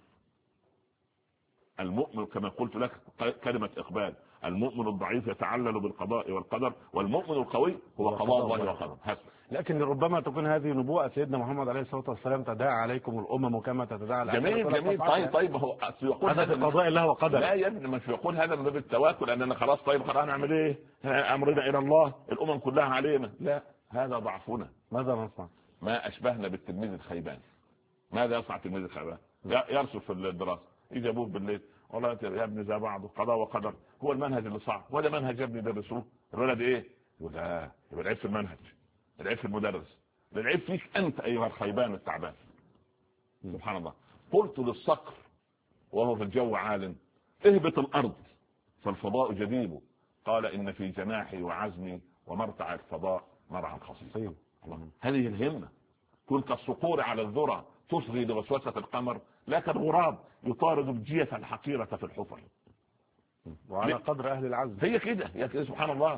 المؤمن كما قلت لك كلمة إقبال، المؤمن الضعيف يتعلل بالقضاء والقدر، والمؤمن القوي هو قضاء الله وقدره. لكن ربما تكون هذه نبوءة سيدنا محمد عليه الصلاة والسلام، تداعى عليكم الأمم كما تتداعى جميل. طيب هو يقول هذا قضاء الله وقدره. لا يا ابني، مش يقول هذا من باب التواكل اننا خلاص نعمل ايه؟ امرنا الى الله، الامم كلها علينا. لا، هذا ضعفنا. ماذا نصنع؟ ما اشبهنا بالتلميذ الخيبان. ماذا يصنع التلميذ الخيبان؟ يرسل في الدراسه، يجي ابوه بالليل، والله يا ابني زي بعض قضاء وقدر، هو المنهج اللي صعب، ولا منهج يا ابني درسوه. الولد ايه؟ يقول لا، يبقى العيب في المنهج، العيب في المدرس، العيب فيك انت ايها الخيبان التعبان. سبحان الله. قلت للصقر وهو في الجو عال، اهبط الارض فالفضاء جديد، قال ان في جناحي وعزمي ومرتع الفضاء مرعى خصيص. هذه الهمه. كنت الصقور على الذرة تصغي لوسوسة القمر، لكن الغراب يطارد الجية الحقيرة في الحفر. وعلى قدر أهل العزم. هي كده سبحان الله.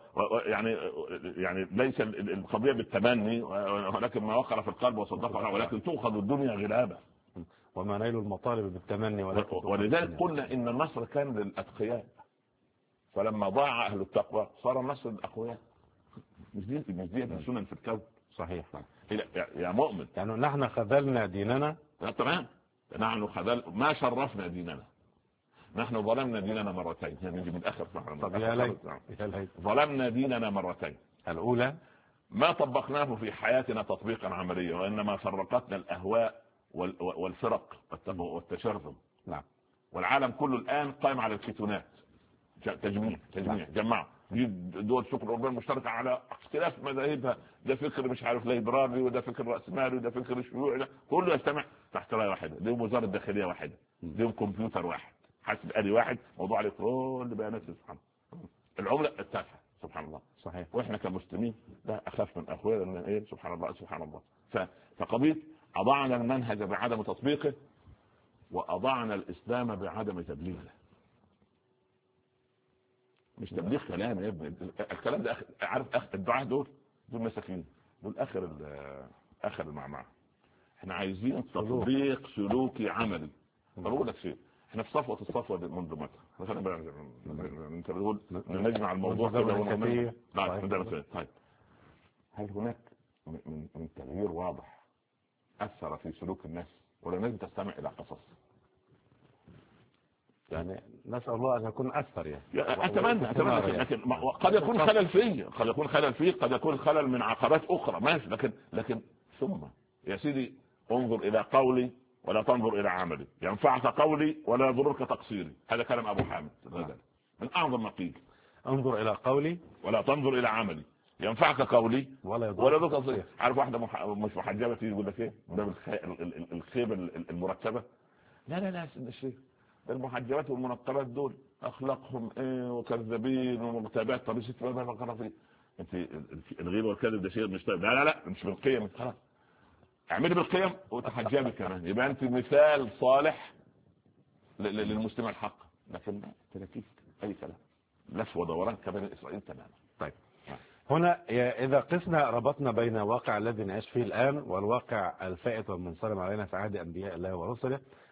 يعني ليس القضية بالتمني، ولكن ما وقر في القلب وصدقه، ولكن تؤخذ الدنيا غلابة. وما نيل المطالب بالتمني. ولذلك قلنا إن النصر كان للأتقياء، فلما ضاع أهل التقوى صار النصر للأقوياء. مش دي السنن في الكون. صحيح يا مؤمن. يعني نحن خذلنا ديننا. تمام. نحن ما شرفنا ديننا، نحن ظلمنا ديننا مرتين. يعني من الاخر طب يا ليت ظلمنا ديننا مرتين. الاولى ما طبقناه في حياتنا تطبيقا عمليا، وانما فرقتنا الاهواء والفرق والتشرذم. نعم. والعالم كله الان قائم على الكيتونات، تجميع جمعوا دول السوق الاوروبيه المشتركه على اختلاف مذاهبها، ده فكر مش عارف ليبرالي، وده فكر راسمالي، وده فكر شيوعي، كله يجتمع تحت رايه واحده، ليهم وزاره داخليه واحده، ليهم كمبيوتر واحد، حاسب آلي واحد، موضوع عليه كل بيانات. سبحان الله. العمله التافهه. سبحان الله. صحيح. واحنا كمسلمين لا اخاف من اخويا لان ايه؟ سبحان الله. فقضيه اضعنا المنهج بعدم تطبيقه، واضعنا الاسلام بعدم تبليغه. مش تبليغ كلام يا ابني، الكلام ده عارف الدعاة دول مساكين، دول اخر المعمعة. احنا عايزين تطبيق سلوكي عملي. اقول لك شيء، احنا في الصفوة منذ متى؟ انت بتقول نجمع الموضوع كده. طيب هل هناك من تغيير واضح اثر في سلوك الناس، ولا الناس تستمع الى قصص؟ يعني نسأل الله أن يكون أكثر. يعني أتمنى لكن قد يكون خلل فيه، قد يكون خلل من عقبات أخرى، ماشي. لكن ثم يا سيدي انظر إلى قولي ولا تنظر إلى عملي، ينفعك قولي ولا يضرك تقصيري. هذا كلام أبو حامد الغزالي من أعظم ما قيل. انظر إلى قولي ولا تنظر إلى عملي، ينفعك قولي ولا يضرك تقصيري. عارف واحدة مش محجبة تيجي يقول لك إيه؟ ده الخيبة المرتبة. لا الشيء المحجبات والمنقبات دول اخلاقهم ايه وكذابين ومرتبات. طب ست ما بقرا فيه انت الغيبه والكذب ده شيء مش طيب. لا مش بالقيم. خلاص اعملي بالقيم وتحجبي كمان، يبقى انت مثال صالح للمسلم الحق. لكن تلكيك اي كلام، لف ودوران كبني اسرائيل تماما. طيب هنا اذا قسنا ربطنا بين الواقع الذي نعيش فيه الان والواقع الفائت والمنصرم علينا في عهد انبياء الله ورسله،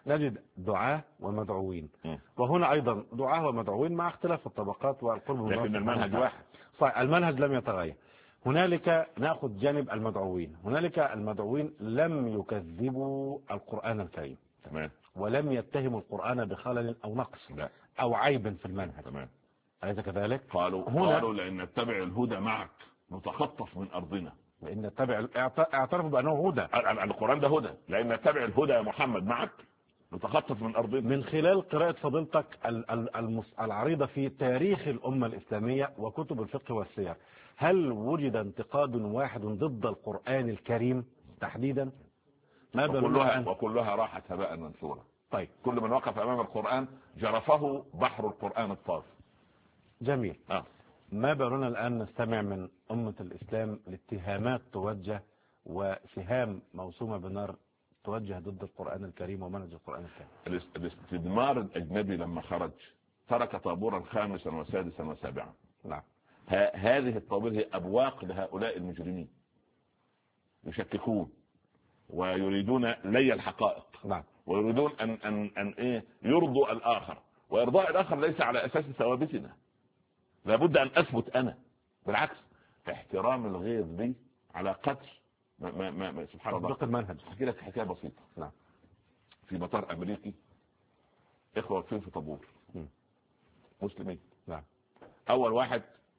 نجد دعاة ومدعوين، وهنا أيضا دعاة ومدعوين مع اختلاف الطبقات والقرب من الله، لكن المنهج واحد. صحيح، المنهج لم يتغير. هنالك نأخذ جانب المدعوين، هنالك المدعوين لم يكذبوا القرآن الكريم، تمام، ولم يتهموا القرآن بخلل أو نقص لا، أو عيب في المنهج، تمام. أليس كذلك؟ قالوا لأن نتبع الهدى معك نتخطف من أرضنا. لأن نتبع، اعترفوا بأنه هدى، القرآن ده هدى، لأن نتبع الهدى يا محمد معك نتخطف من أرضنا. من خلال قراءة فضيلتك العريضة في تاريخ الأمة الإسلامية وكتب الفقه والسير، هل وجد انتقاد واحد ضد القرآن الكريم تحديدا؟ ما وكلها راحت هباء منثورا. طيب، كل من وقف أمام القرآن جرفه بحر القرآن الطاف. جميل. ما بالنا الآن نستمع من أمة الإسلام لاتهامات توجه وسهام موسومة بنار توجه ضد القرآن الكريم ومنهج القرآن الكريم. الاستدمار الأجنبي لما خرج ترك طابورا خامسا وسادسا وسابعا. نعم. هذه الطابور هي أبواق لهؤلاء المجرمين، يشككون ويريدون لي الحقائق. نعم. ويريدون أن يرضوا الآخر، وإرضاء الآخر ليس على أساس ثوابتنا. لابد أن أثبت أنا، بالعكس احترام الغير لي على قدر ما سبحان الله. المنهج. احكي لك حكايه بسيطه. نعم. في مطار امريكي اخوه واقفين في طابور مسلمين. نعم. اول واحد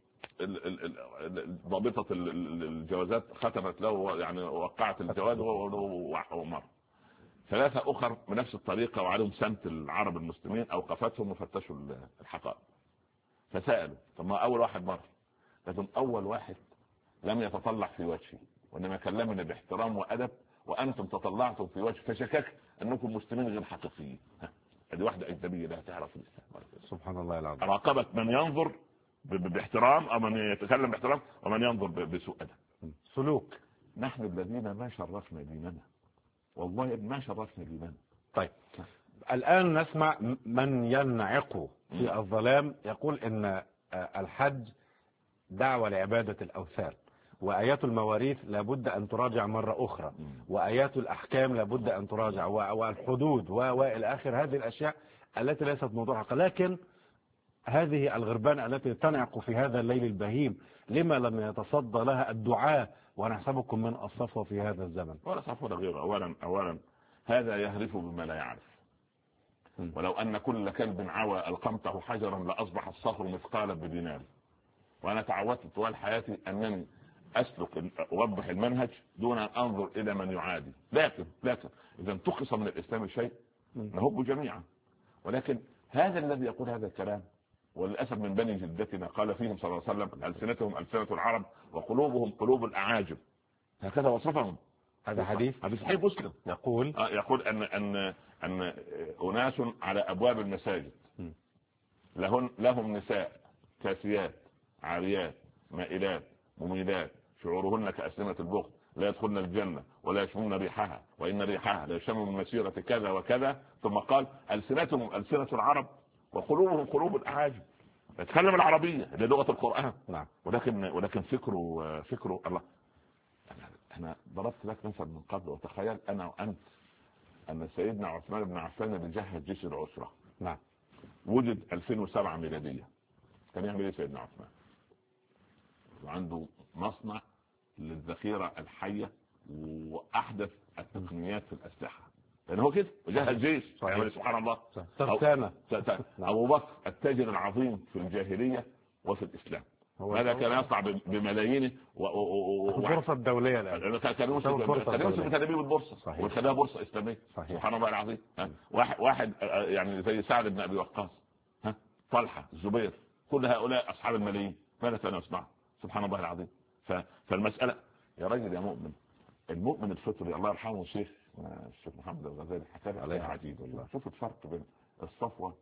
ضابطه الجوازات ختمت له، يعني وقعت الجواز ومر. ثلاثه اخر بنفس الطريقه وعليهم سمت العرب المسلمين اوقفتهم وفتشوا الحقائق، فسالوا طب ما اول واحد مر، لكن اول واحد لم يتطلع في وجهي وانما كلمني باحترام وادب، وانتم تطلعتم في وجه فشككت انكم مسلمين غير حقيقيين. هذه واحده اجنبيه لا تعرف الاسلام. سبحان الله العظيم. راقبت من ينظر باحترام او من يتكلم باحترام ومن ينظر بسوء ادب. سلوك. نحن الذين ما شرفنا ديننا، والله ما شرفنا ديننا. طيب، الان نسمع من ينعق في الظلام يقول ان الحج دعوة لعبادة الأوثان، وآيات المواريث لابد أن تراجع مرة أخرى، وآيات الأحكام لابد أن تراجع، والحدود وإلى آخر هذه الأشياء التي ليست موضوع حق. لكن هذه الغربان التي تنعق في هذا الليل البهيم لما لم يتصدى لها الدعاء ونحسبكم من الصفوة في هذا الزمن؟ ولا صفوة غيره. أولا هذا يهرف بما لا يعرف. ولو أن كل كلب عوى ألقمته حجرا لأصبح الصخر مثقالا بدينار. وأنا تعودت طوال حياتي أنني أسلك أوضح المنهج دون أن أنظر إلى من يعادي. لكن إذا انتقص من الإسلام شيء نهب جميعا. ولكن هذا الذي يقول هذا الكلام وللأسف من بني جدتنا، قال فيهم صلى الله عليه وسلم ألسنتهم ألسنة العرب وقلوبهم قلوب الأعاجم. هكذا وصفهم. هذا حديث صحيح مسلم يقول أن أناس على أبواب المساجد لهم نساء كاسيات عاريات مائلات مميلات شعورهن كأسنمة البخت لا يدخلن الجنة ولا يشمون ريحها وإن ريحها لا يشم من مسيرة كذا وكذا. ثم قال ألسنتهم ألسنة العرب وقلوبهم قلوب الأعاجم. يتكلم العربية للغة القرآن. نعم. ولكن فكره الله. أنا ضربت لك مثلا من قبل، وتخيل أنا وأنت أن سيدنا عثمان بن عفان اللي جهز جيش العسرة. نعم. وجد 2007 ميلادية. كان يعمل ايه سيدنا عثمان؟ وعنده مصنع للذخيرة الحية واحدث التقنيات في الاسلحة، لان هو كده وجهز جيش. سبحان الله. ابو بكر التاجر العظيم في الجاهلية وفي الاسلام، هذا كان يصنع بملايينه البورصة الدولية الآن كان يوصف بتدابير البورصة وخلاها بورصة إسلامية. سبحان الله العظيم. واحد يعني زي سعد بن أبي وقاص، طلحة، الزبير، كل هؤلاء أصحاب الملايين ماذا كانوا يصنعوا؟ سبحان الله العظيم. فالمسألة يا رجل يا مؤمن، المؤمن الفطري الله يرحمه الشيخ محمد الغزالي حكى عليه عجيب والله. شوف الفرق بين الصفوة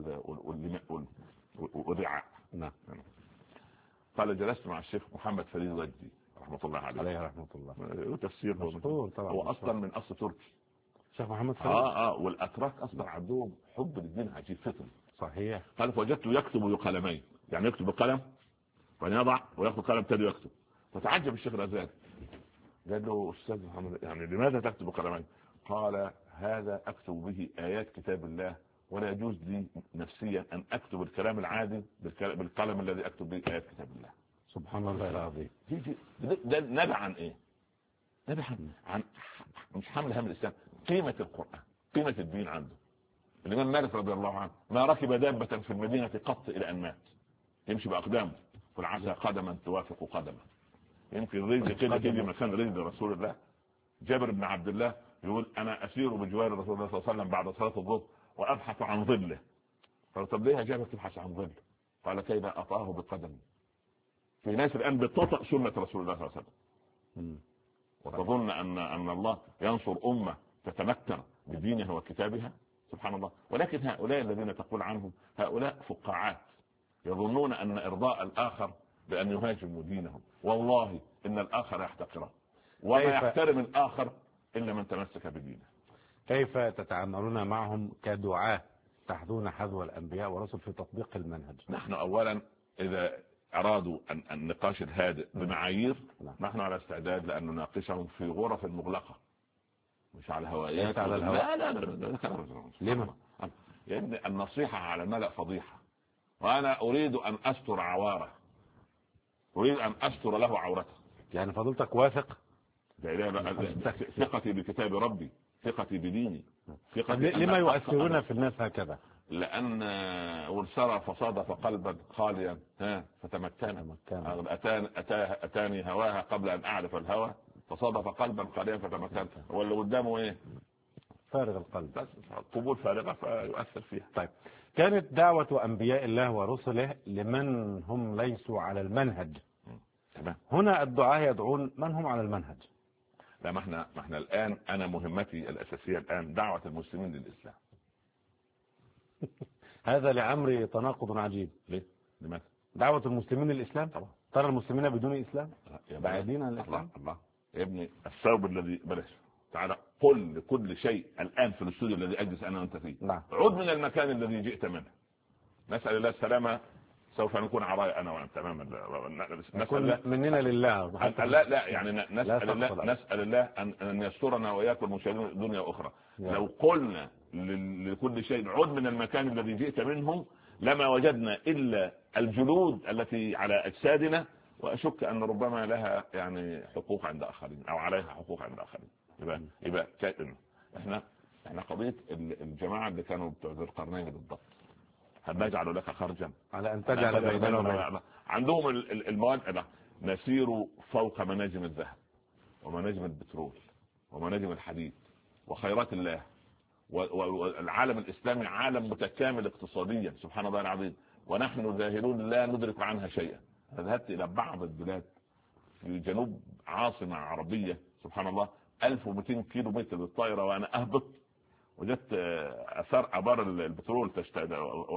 والرعاء. نعم. قال جلست مع الشيخ محمد فريد وجدي رحمة الله عليه رحمة الله، وتفسير هو أصلا من أصل تركي الشيخ محمد فريد. والأتراك أصلا عندهم حب للدين عجيب فطري. صحيح. قال فوجدته يكتب بقلمين، يعني يكتب بقلم ويضع ويأخذ قلم تاني يكتب. فتعجب الشيخ الغزالي، قال له أستاذ محمد يعني لماذا تكتب بقلمين؟ قال هذا أكتب به آيات كتاب الله، ولا يجوز لي نفسيا أن أكتب الكلام العادي بالقلم الذي أكتب به آيات كتاب الله. سبحان الله العظيم. ده نبع عن إيه؟ نبع عن مش حمل هم الإسلام، قيمة القرآن، قيمة الدين عنده. الإمام مالك رضي الله عنه ما ركب دابة في المدينة قط إلى أن مات، يمشي بأقدامه، قل عسى قدما توافق قدما. يمكن رجل كده تيجي مكان رجل رسول الله. جابر بن عبد الله يقول أنا أسير بجوار رسول الله صلى الله عليه وسلم بعد صلاة الظهر وأبحث عن ظله. قال طب ليه يا جابر تبحث عن ظله؟ قال كيف أطاه بقدمي. في ناس الآن بتطأ سنة رسول الله صلى الله عليه وسلم وتظن أن الله ينصر أمة تتمكن بدينها وكتابها. سبحان الله. ولكن هؤلاء الذين تقول عنهم هؤلاء فقاعات يظنون أن إرضاء الآخر بأن يهاجموا دينهم. والله إن الآخر يحتقره وما يحترم الآخر إلا من تمسك بدينه. كيف تتعاملون معهم كدعاة تحذون حذو الأنبياء ورسل في تطبيق المنهج؟ نحن أولا إذا أرادوا النقاش الهادئ بمعايير نحن على استعداد لأن نناقشهم في غرف مغلقة مش على هوائيات على الهواء. لا لما؟ يا ابني النصيحة على الملأ فضيحة، وأنا أريد أن أستر عواره، أريد أن أستر له عورته. يعني فضلتك واثق؟ ثقتي بكتاب ربي، ثقتي بديني، لما يؤثرون في الناس هكذا؟ لأن والسرى فصادف قلبا خاليا فتمكن. أتاني هواها قبل أن أعرف الهوى فصادف قلبا خاليا فتمكن. واللي قدامه إيه؟ فارغ القلب، بس قبول فارغة فيؤثر فيها. طيب كانت دعوة أنبياء الله ورسله لمن هم ليسوا على المنهج. تمام. هنا الدعاة يدعون من هم على المنهج. لا ما احنا الآن أنا مهمتي الأساسية الآن دعوة المسلمين للإسلام. هذا لعمري تناقض عجيب. ليه؟ لماذا؟ دعوة المسلمين للإسلام طبعا. ترى المسلمين بدون إسلام بعيدين عن الإسلام. الله يا ابني الثوب الذي بلاش تعالى قل لكل شيء الآن في الاستوديو الذي أجلس أنا وأنت فيه. نعم. عد من المكان الذي جئت منه. نسأل الله السلامة. سوف نكون عرايا أنا وأنت تماما. نسأل مننا لله. لا يعني نسأل الله أن يسترنا وإياكم المشاهدين دنيا وأخرى. لو قلنا لكل شيء عد من المكان الذي جئت منه لما وجدنا إلا الجلود التي على أجسادنا، وأشك أن ربما لها يعني حقوق عند آخرين أو عليها حقوق عند آخرين. يبقى احنا قضية الجماعة اللي كانوا بتوع ذي القرنين بالضبط. هل نجعل لك خرجا على أن تجعل بيننا وبين عندهم المواد. نسير فوق مناجم الذهب ومناجم البترول ومناجم الحديد وخيرات الله، والعالم الإسلامي عالم متكامل اقتصاديا سبحان الله العظيم، ونحن ذاهلون لا ندرك عنها شيئا. ذهبت إلى بعض البلاد في جنوب عاصمة عربية سبحان الله 1200 كيلو متر بالطائرة وأنا أهبط وجدت أثار أبار البترول تشتعل.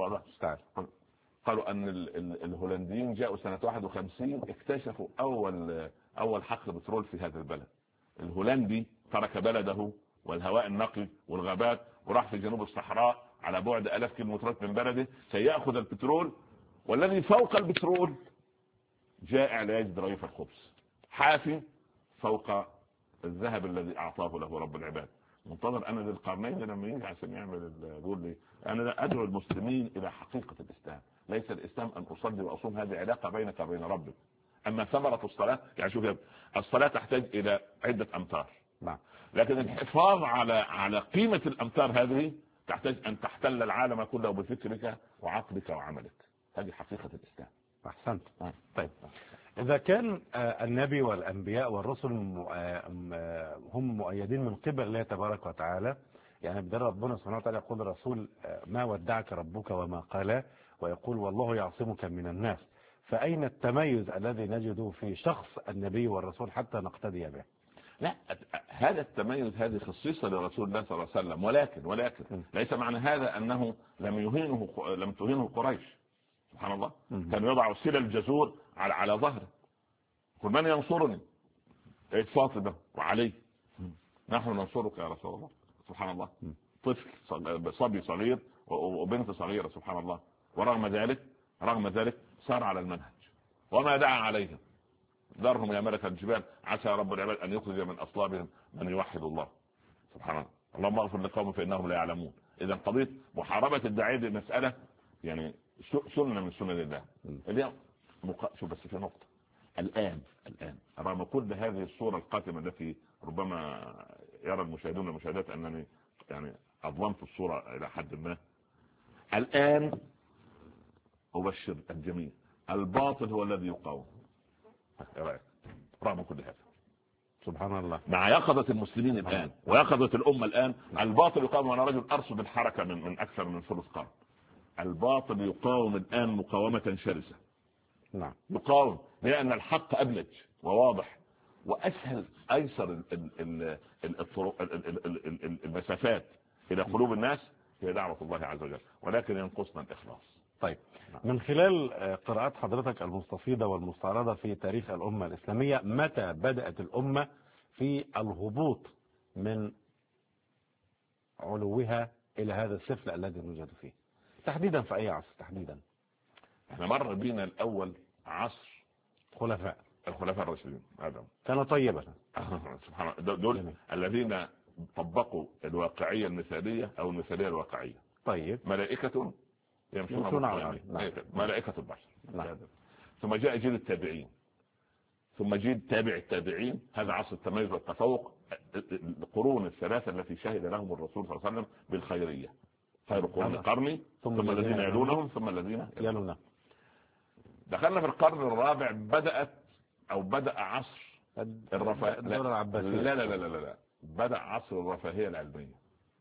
قالوا أن الهولنديين جاءوا سنة 51 اكتشفوا أول حقل بترول في هذا البلد. الهولندي ترك بلده والهواء النقي والغابات وراح في جنوب الصحراء على بعد 1000 كيلومترات من بلده سيأخذ البترول، والذي فوق البترول جائع لا يجد رغيف الخبز، حافي فوق الذهب الذي أعطاه له رب العباد. منتظر أنا للقرنين لما يجي عشان يعمل يقول لي أنا أدعو المسلمين إلى حقيقة الإسلام. ليس الإسلام أن أصلي وأصوم، هذه علاقة بينك وبين ربك. أما ثمرة الصلاة يعني شوف الصلاة تحتاج إلى عدة أمتار، لكن الحفاظ على قيمة الأمتار هذه تحتاج أن تحتل العالم كله بفكرك وعقلك وعملك. هذه حقيقة الإسلام. أحسنت. طيب إذا كان النبي والأنبياء والرسل هم مؤيدين من قبل الله تبارك وتعالى، يعني بدل ربنا سبحانه وتعالى يقول الرسول ما ودعك ربك وما قال، ويقول والله يعصمك من الناس، فأين التميز الذي نجده في شخص النبي والرسول حتى نقتدي به؟ لا هذا التميز هذه خصيصة لرسول الله صلى الله عليه وسلم، ولكن ليس معنى هذا أنه لم تهينه قريش. سبحان الله. كان يضع سلة الجزور على ظهره. قل من ينصرني؟ فاطمة وعلي. نحن ننصرك يا رسول الله. سبحان الله. طفل صبي صغير وبنت صغيرة سبحان الله. ورغم ذلك صار على المنهج وما دعا عليهم. ذرهم يا ملك الجبال عسى رب العباد أن يخرج من أصلابهم من يوحد الله. سبحان الله. اللهم اغفر لقوم فانهم لا يعلمون. اذا قضيه محاربه الداعيه دي مساله يعني سنه من سنن الله. اليوم شوف بس في نقطه، الان رغم كل هذه الصوره القاتمه التي ربما يرى المشاهدون والمشاهدات انني يعني اظلمت الصوره الى حد ما، الان ابشر الجميع الباطل هو الذي يقاوم. ايه رايك؟ رغم كل هذا سبحان الله، مع يقظة المسلمين الآن ويقظة الأمة الآن، الباطل يقاوم. وأنا رجل أرصد الحركة من أكثر من ثلث قرن. الباطل يقاوم الآن مقاومة شرسة. نعم، يقاوم لأن الحق أبلج وواضح وأسهل، أيسر المسافات إلى قلوب الناس هي دعوة الله عز وجل، ولكن ينقصنا الإخلاص. طيب، من خلال قراءات حضرتك المستفيضة والمستعرضة في تاريخ الأمة الإسلامية، متى بدأت الأمة في الهبوط من علوها إلى هذا السفل الذي نوجد فيه تحديدا؟ في أي عصر تحديدا؟ احنا مر بينا الأول عصر الخلفاء الراشدين، هذا كان طيبا. سبحان الله، دول الذين طبقوا الواقعية المثالية أو المثالية الواقعية. طيب، ملائكة يمشون على الأرض. نعم. ملائكة البشر. نعم. ثم جاء جيل التابعين، ثم جيل تابع التابعين، هذا عصر التميز والتفوق. القرون الثلاثة التي شهد لهم الرسول صلى الله عليه وسلم بالخيرية، خير قرون قرني ثم الذين يلونهم ثم الذين يلونهم. دخلنا في القرن الرابع، بدأ عصر الرفاهية. الدولة العباسية. لا، بدأ عصر الرفاهية العلمية.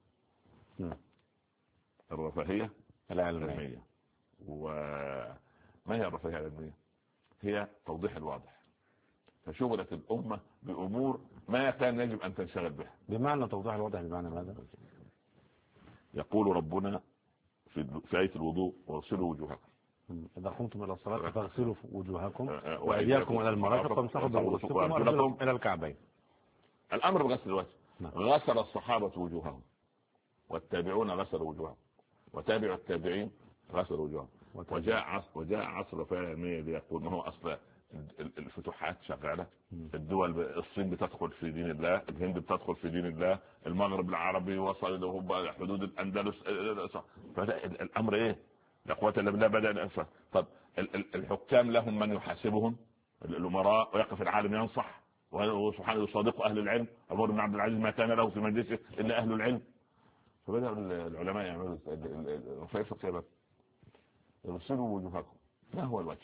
الرفاهية العلمية. وما هي الرفاهية العلمية؟ هي توضيح الواضح، فشغلت الأمة بأمور ما كان يجب أن تنشغل بها. بمعنى توضيح الواضح بمعنى ماذا؟ يقول ربنا في آية الوضوء: واغسلوا وجوهكم إذا قمتم إلى الصلاة فاغسلوا وجوهكم وأيديكم إلى المرافق وامسحوا برؤوسكم وأرجلكم إلى الكعبين. الأمر بغسل الوجه. غسل الصحابة وجوههم، والتابعون غسلوا وجوههم، وتابع التابعين غسلوا وجوههم. وجاء عصر الرفاهية العلمية ليقول ما هو أصل الفتوحات شغالة، الدول، الصين بتدخل في دين الله، الهند بتدخل في دين الله، المغرب العربي وصل له حدود الأندلس. فالأمر إيه؟ لا قوة إلا بالله. بدأ الأنفاق. طب الحكام لهم من يحاسبهم، الأمراء، ويقف العالم ينصح، وسبحانه يصادق أهل العلم. عمر بن عبد العزيز ما كان له في مجلسه إلا أهل العلم. فبدأ العلماء يعملوا رفاهية القيادة: يغسلوا وجوهكم. ما هو الوجه؟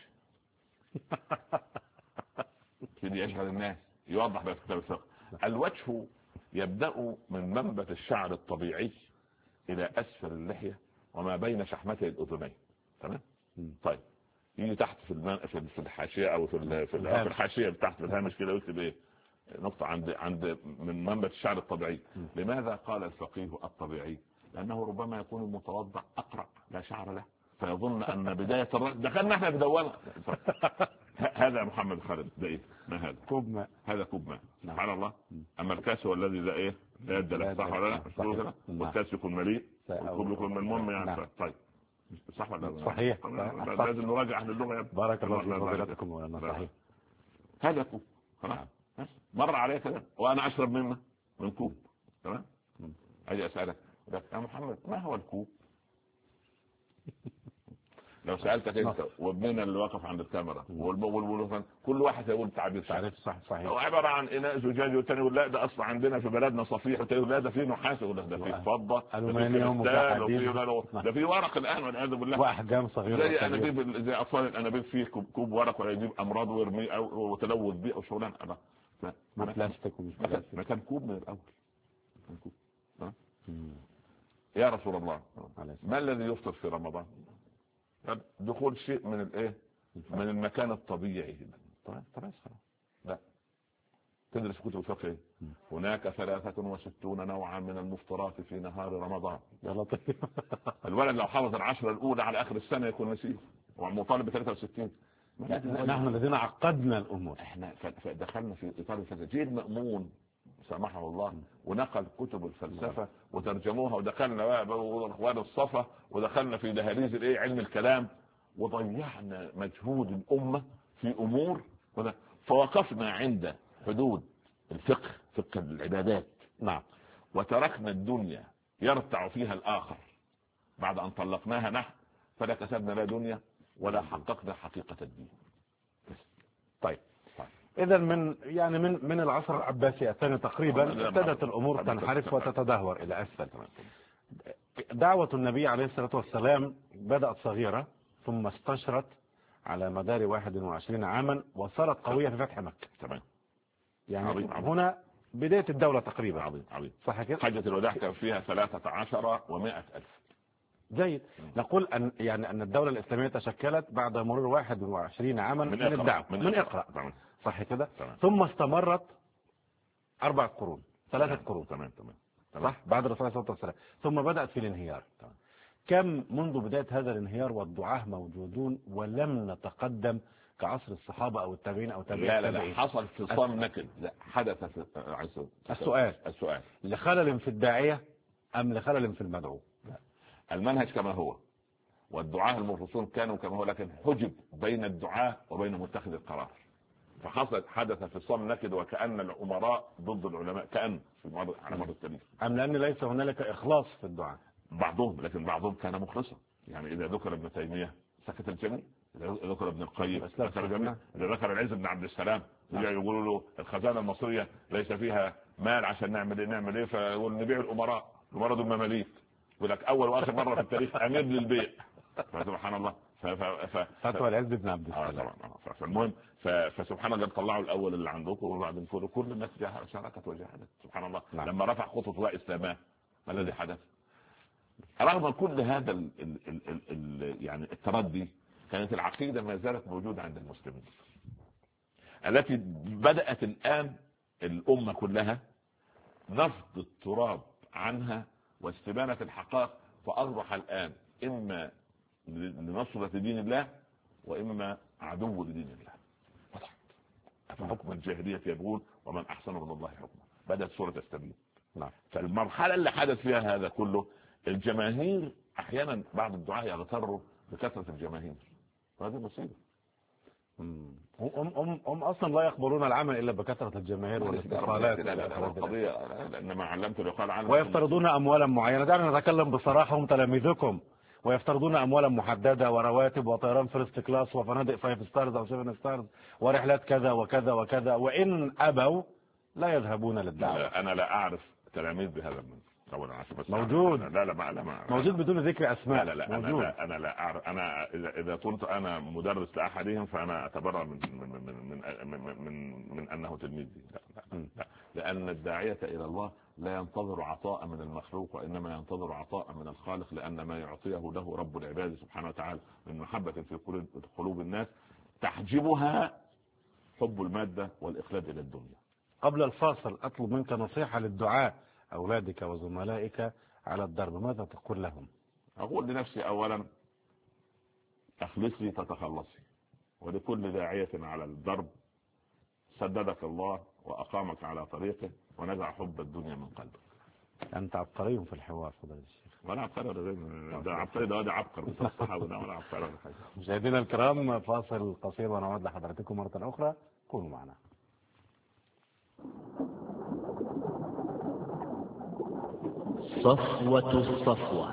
كده يشغل الناس، يوضح بقى في كتاب الفقه. الوجه يبدأ من منبت الشعر الطبيعي إلى أسفل اللحية وما بين شحمتي الأذنين. تمام؟ طيب، يجي تحت في الحاشية أو في الحاشية تحت في الهامش كده يكتب إيه؟ نقطة عند من منبت الشعر الطبيعي. لماذا قال الفقيه الطبيعي؟ لأنه ربما يكون المتوضع أقرأ لا شعر له، فيظن أن بداية دخلنا احنا في دوامة. هذا محمد خالد ده ايه؟ ما هذا؟ كوب ماء. هذا كوب ماء. سبحان الله. اما الكاس هو الذي لا ايه؟ لا يد له، صح ولا لا؟ والكاس يكون مليء والكوب يكون ملموم يعني. طيب صح ولا لا؟ صحيح. لازم نراجع اهل اللغة. بارك الله في فضيلتكم وانا صحيح. هذا كوب خلاص مر عليه كده وانا اشرب منه من كوب. تمام. اجي اسالك يا محمد ما هو الكوب؟ لو سألتك انت وابننا اللي واقف عند الكاميرا كل واحد يقول تعريف صحيح. هو عبارة عن اناء زجاج، والتاني يقول لا ده اصلا عندنا في بلدنا صفيح، والتاني يقول لا ده فيه نحاس، ولا ده فيه فضة، ده فيه ورق الان والعياذ بالله، واحجام صغيرة زي انابيب، زي اطفال الانابيب فيه كوب ورق ولا يجيب امراض ويرميه او وتلوث بيه او شغلان. بلاستيك ومش بلاستيك. ما كان كوب من الاول. يا رسول الله ما الذي يفطر في رمضان؟ دخول شيء من الايه؟ من المكان الطبيعي. طيب لا تدرس كتب الفقه، هناك 63 نوعا من المفطرات في نهار رمضان. يا لطيف. الولد لو حافظ العشرة الاولى على اخر السنه يكون نسيه، ومطالب ب 63. نحن الذين عقدنا الامور. احنا دخلنا في اطار الفلسفه. جيل مأمون سامحه الله ونقل كتب الفلسفه وترجموها، ودخلنا واخوان الصفا، ودخلنا في دهاليز الايه؟ علم الكلام، وضيعنا مجهود الامه في امور، فوقفنا عند حدود الفقه، فقه العبادات. نعم. وتركنا الدنيا يرتع فيها الآخر بعد أن طلقناها نحن، فلا كسبنا لا دنيا ولا حققنا حقيقة الدين. طيب إذا من العصر العباسي الثاني تقريبا ابتدت الأمور تنحرف وتتدهور إلى أسفل. دعوة النبي عليه الصلاة والسلام بدأت صغيرة ثم استشرت على مدار 21 عاما وصارت قوية في فتح مكة. تمام. يعني عظيم. هنا بداية الدولة تقريبا. عظيم. صح كده؟ حجة الوداع كان فيها 13,100,000. جيد. نقول أن الدولة الإسلامية تشكلت بعد مرور 21 عاما من الدعوة من إقرأ. صح كده؟ ثم استمرت 4 قرون 3 قرون. تمام. صح، بعد الرسول عليه الصلاة والسلام. ثم بدأت في الانهيار. كم منذ بداية هذا الانهيار والدعاة موجودون ولم نتقدم كعصر الصحابة أو التابعين أو تابعين؟ لا حصل فصام نكد. لا حدث في السؤال لخلل في الداعية أم لخلل في المدعو؟ لا. المنهج كما هو والدعاة المخلصون كانوا كما هو، لكن حجب بين الدعاة وبين متخذ القرار، حدث في الصام نكد وكأن الأمراء ضد العلماء كأن على مر التاريخ. أم لأن ليس هنالك إخلاص في الدعاء؟ بعضهم، لكن بعضهم كان مخلصا. يعني إذا ذكر ابن تيمية سكت الجميع، إذا ذكر ابن القيم سكت الجميع، إذا ذكر العز بن عبد السلام يقولوا له الخزانة المصرية ليس فيها مال عشان نعمل إيه فيقول نبيع الأمراء دول مماليك. يقول لك أول وآخر مرة في التاريخ أمير للبيع. فسبحان الله. فتوى العز بن عبد السلام. فالمهم فسبحان الله طلعوا الأول اللي عندكم وبعدين كل الناس شاركت وجاهدت. سبحان الله. لما رفع خطوة إسلامه ما الذي حدث؟ رغم كل هذا يعني التردي، كانت العقيدة ما زالت موجودة عند المسلمين التي بدأت الآن الأمة كلها نفض التراب عنها واستبانة الحقائق، فأصبح الآن إما لنصرة دين الله وإما عدو لدين الله. فحكم الجاهلية يقول ومن أحسن من الله حكما. بدأت سورة تستبين. فالمرحلة اللي حدث فيها هذا كله، الجماهير أحيانا بعض الدعاة يغتروا بكثرة الجماهير، وهذه مصيبة. هم أصلا لا يقبلون العمل إلا بكثرة الجماهير والاتصالات. القضية لأن ما علمت يقال عنه. ويفترضون أموالا معينة. دعنا نتكلم بصراحة، هم تلاميذكم ويفترضون أموالا محددة ورواتب وطيران فيرست كلاس وفنادق 5 ستارز أو 7 ستارز ورحلات كذا وكذا وكذا، وإن أبوا لا يذهبون للدعوة. أنا لا أعرف تلاميذ بهذا المنزل. موجود. لا موجود بدون ذكر اسماء. لا موجود. انا لا اعرف. انا اذا كنت انا مدرس لاحدهم فانا اتبرأ من انه تلميذي. لا. لان الداعية الى الله لا ينتظر عطاء من المخلوق وانما ينتظر عطاء من الخالق، لان ما يعطيه له رب العباد سبحانه وتعالى من محبة في قلوب الناس تحجبها حب المادة والاخلاد الى الدنيا. قبل الفاصل اطلب منك نصيحة للدعاء أولادك وزملائك على الدرب، ماذا تقول لهم؟ أقول لنفسي أولا أخلصي تتخلصي، ولكل داعية على الدرب سددك الله وأقامك على طريقه ونزع حب الدنيا من قلبك. أنت عبقري في الحوار فضيلة الشيخ. ولا عبقري ده عبقري، ده عبقر بصراحة ولا عبقري ولا حاجة. مشاهدينا الكرام فاصل قصير ونعود لحضراتكم مرة أخرى، كونوا معنا. صفوة الصفوة.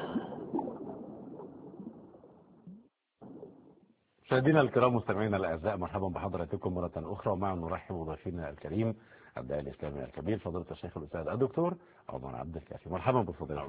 مشاهدينا الكرام مستمعينا الاعزاء، مرحبا بحضراتكم مره اخرى، ومعنا نرحب بضيفنا الكريم الداعي الاسلامي الكبير فضيله الشيخ الاستاذ الدكتور عمر عبد الكافي. مرحبا بفضيلتك.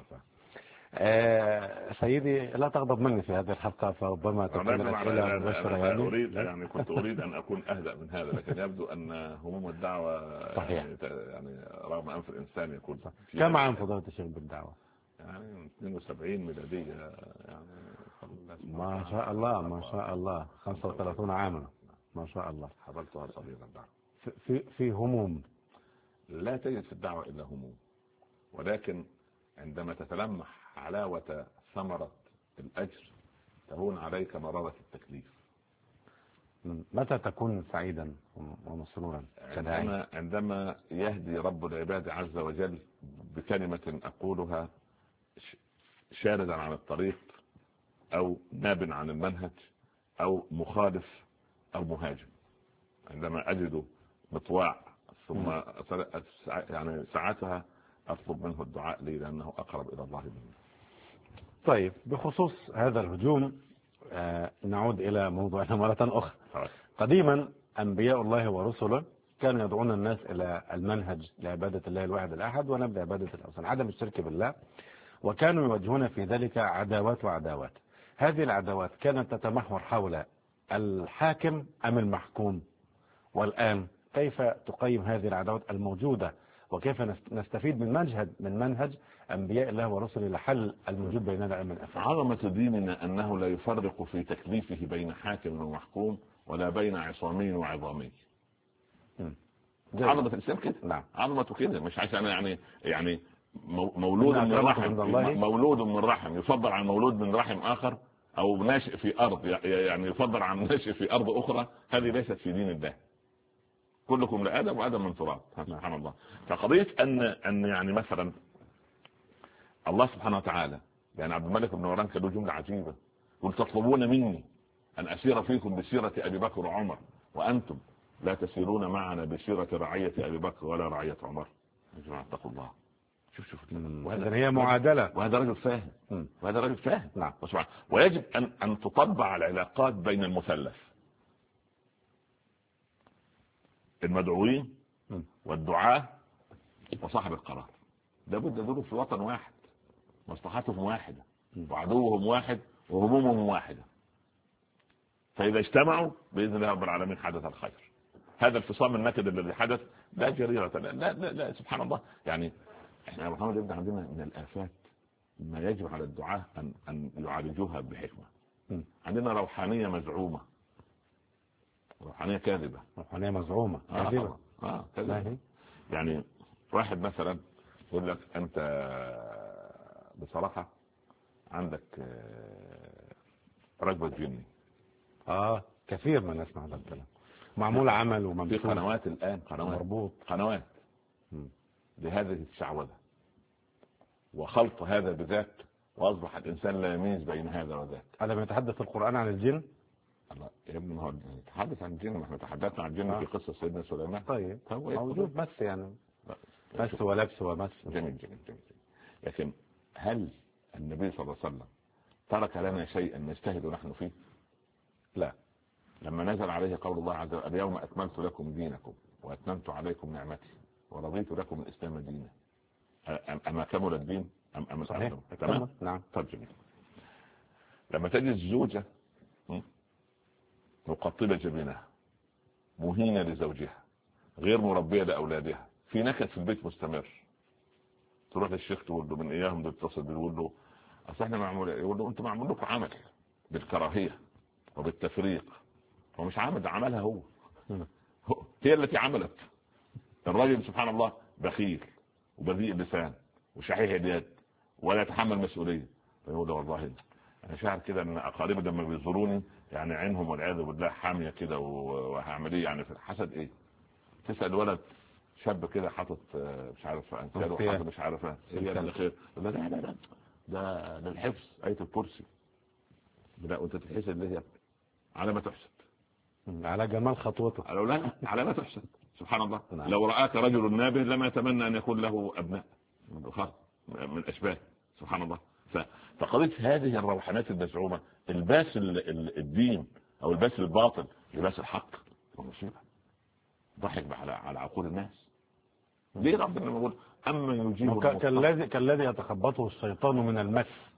سيدي لا تغضب مني في هذه الحلقه، فربما تكون الاسئله مباشره. يعني كنت اريد ان اكون اهدأ من هذا، لكن يبدو ان هموم الدعوه صحيح. يعني رغم انف الانسان يكون. كم عام فضيله الشيخ بالدعوه؟ يعني 72 ميلاديه يعني. ما شاء الله ما شاء الله. 35 عاما ما شاء الله. حضرتها صغيرا. في هموم. لا تجد في الدعوه الا هموم، ولكن عندما تتلمح حلاوة ثمرة الأجر تهون عليك مرارة التكليف. متى تكون سعيدا ومسرورا؟ عندما يهدي رب العباد عز وجل بكلمة أقولها شاردا عن الطريق أو ناب عن المنهج أو مخالف أو مهاجم. عندما أجد مطواع ثم يعني ساعتها اطلب منه الدعاء لي لانه اقرب الى الله مني. طيب، بخصوص هذا الهجوم نعود إلى موضوعنا مرة أخرى. قديما أنبياء الله ورسله كانوا يدعون الناس إلى المنهج لعبادة الله الواحد الأحد ونبذ عبادة الأوثان، عدم الشرك بالله، وكانوا يواجهون في ذلك عداوات وعداوات. هذه العداوات كانت تتمحور حول الحاكم أم المحكوم؟ والآن كيف تقيم هذه العداوات الموجودة، وكيف نستفيد من منهج أنبياء الله ورسله لحل الموجود بيننا من أفعال؟ عظمة ديننا أنه لا يفرق في تكليفه بين حاكم ومحكوم ولا بين عصامي وعظامي. عظمة الإسلام كده. نعم. عظمته كده، مش عشان يعني مولود من رحم، مولود من رحم يفضل عن مولود من رحم آخر، أو ناشئ في أرض يعني يفضل عن ناشئ في أرض أخرى. هذه ليست في دين الله. كلكم لآدم وآدم من تراب. سبحان الله. فقضية أن يعني مثلا الله سبحانه وتعالى، يعني عبد الملك بن مروان كان له جملة عجيبة، قل تطلبون مني أن أسير فيكم بسيرة أبي بكر وعمر وأنتم لا تسيرون معنا بسيرة رعية أبي بكر ولا رعية عمر. يا جماعة اتقوا الله. شوف وهذا هي معادلة، وهذا رجل فاهم، وهذا رجل فاهم. نعم. ويجب أن تطبع العلاقات بين المثلث، المدعوين والدعاة وصاحب القرار. لابد دول في وطن واحد، مصلحتهم واحدة وعدوهم واحد وهمومهم واحدة. فإذا اجتمعوا بإذن الله رب العالمين حدث الخير. هذا الفصام النكد الذي حدث لا جريرة، لا سبحان الله. يعني احنا يا محمد يبدأ عندنا من الآفات ما يجب على الدعاة أن يعالجوها بحكمة. عندنا روحانية مزعومة، روحانية كاذبة، روحانية مزعومة كاذبة. كاذبة. يعني واحد مثلا يقول لك أنت بصراحة عندك رجبة جني. كثير من نسمع هذا الكلام، معمول عمل وممسوح في قنوات الآن، مربوط قنوات لهذه الشعوذة وخلط هذا بذاك، وأصبح الإنسان لا يميز بين هذا وذاك. ألم يتحدث القرآن عن الجن؟ الله يا ابني، ما هو يتحدث عن الجن، ما احنا تحدثنا عن الجن في قصة سيدنا سليمان. طيب موجود، بس يعني بس ولبس ومس. جميل. لكن هل النبي صلى الله عليه وسلم ترك لنا شيئا نجتهد نحن فيه؟ لا. لما نزل عليه قول الله عز وجل اليوم أكملت لكم دينكم وأتممت عليكم نعمتي ورضيت لكم الإسلام دينا، أما كمل الدين أم صحيح. تمام. نعم. طيب جميل. لما تجد الزوجة مقطبة جبينها، مهينة لزوجها، غير مربية لأولادها، في نكد في البيت مستمر، تروح للشيخ تقول له من إياهم تتصل بيقول له أصل احنا معمول، يقول له أنتم معمول لكم عمل بالكراهية وبالتفريق، ومش عمل، ده عملها هو هي التي عملت. الراجل سبحان الله بخيل وبذيء اللسان وشحيح اليد ولا يتحمل مسؤولية. فيقول له والله أنا شاعر كده أن أقاربي لما بيزوروني يعني عينهم والعياذ بالله حامية كده، وهعمل إيه يعني في الحسد إيه؟ تسأل ولد شاب كده حاطط مش عارف أنسال وحاطط مش عارف إيه الخير، لا ده للحفظ آية الكرسي. لا وأنت تحسد ليه يا ابني؟ على ما تحسد، على جمال خطوته. لا على ما تحسد. سبحان الله. لو رآك رجل نابه لما يتمنى أن يكون له أبناء من أشباه. سبحان الله. فقضية هذه الروحانات المزعومة، الباس الدين أو الباس الباطل لباس الحق ومصيبة، ضحك على عقول الناس. ليه ربنا يقول أما يجيب كالذي يتخبطه الشيطان من المس؟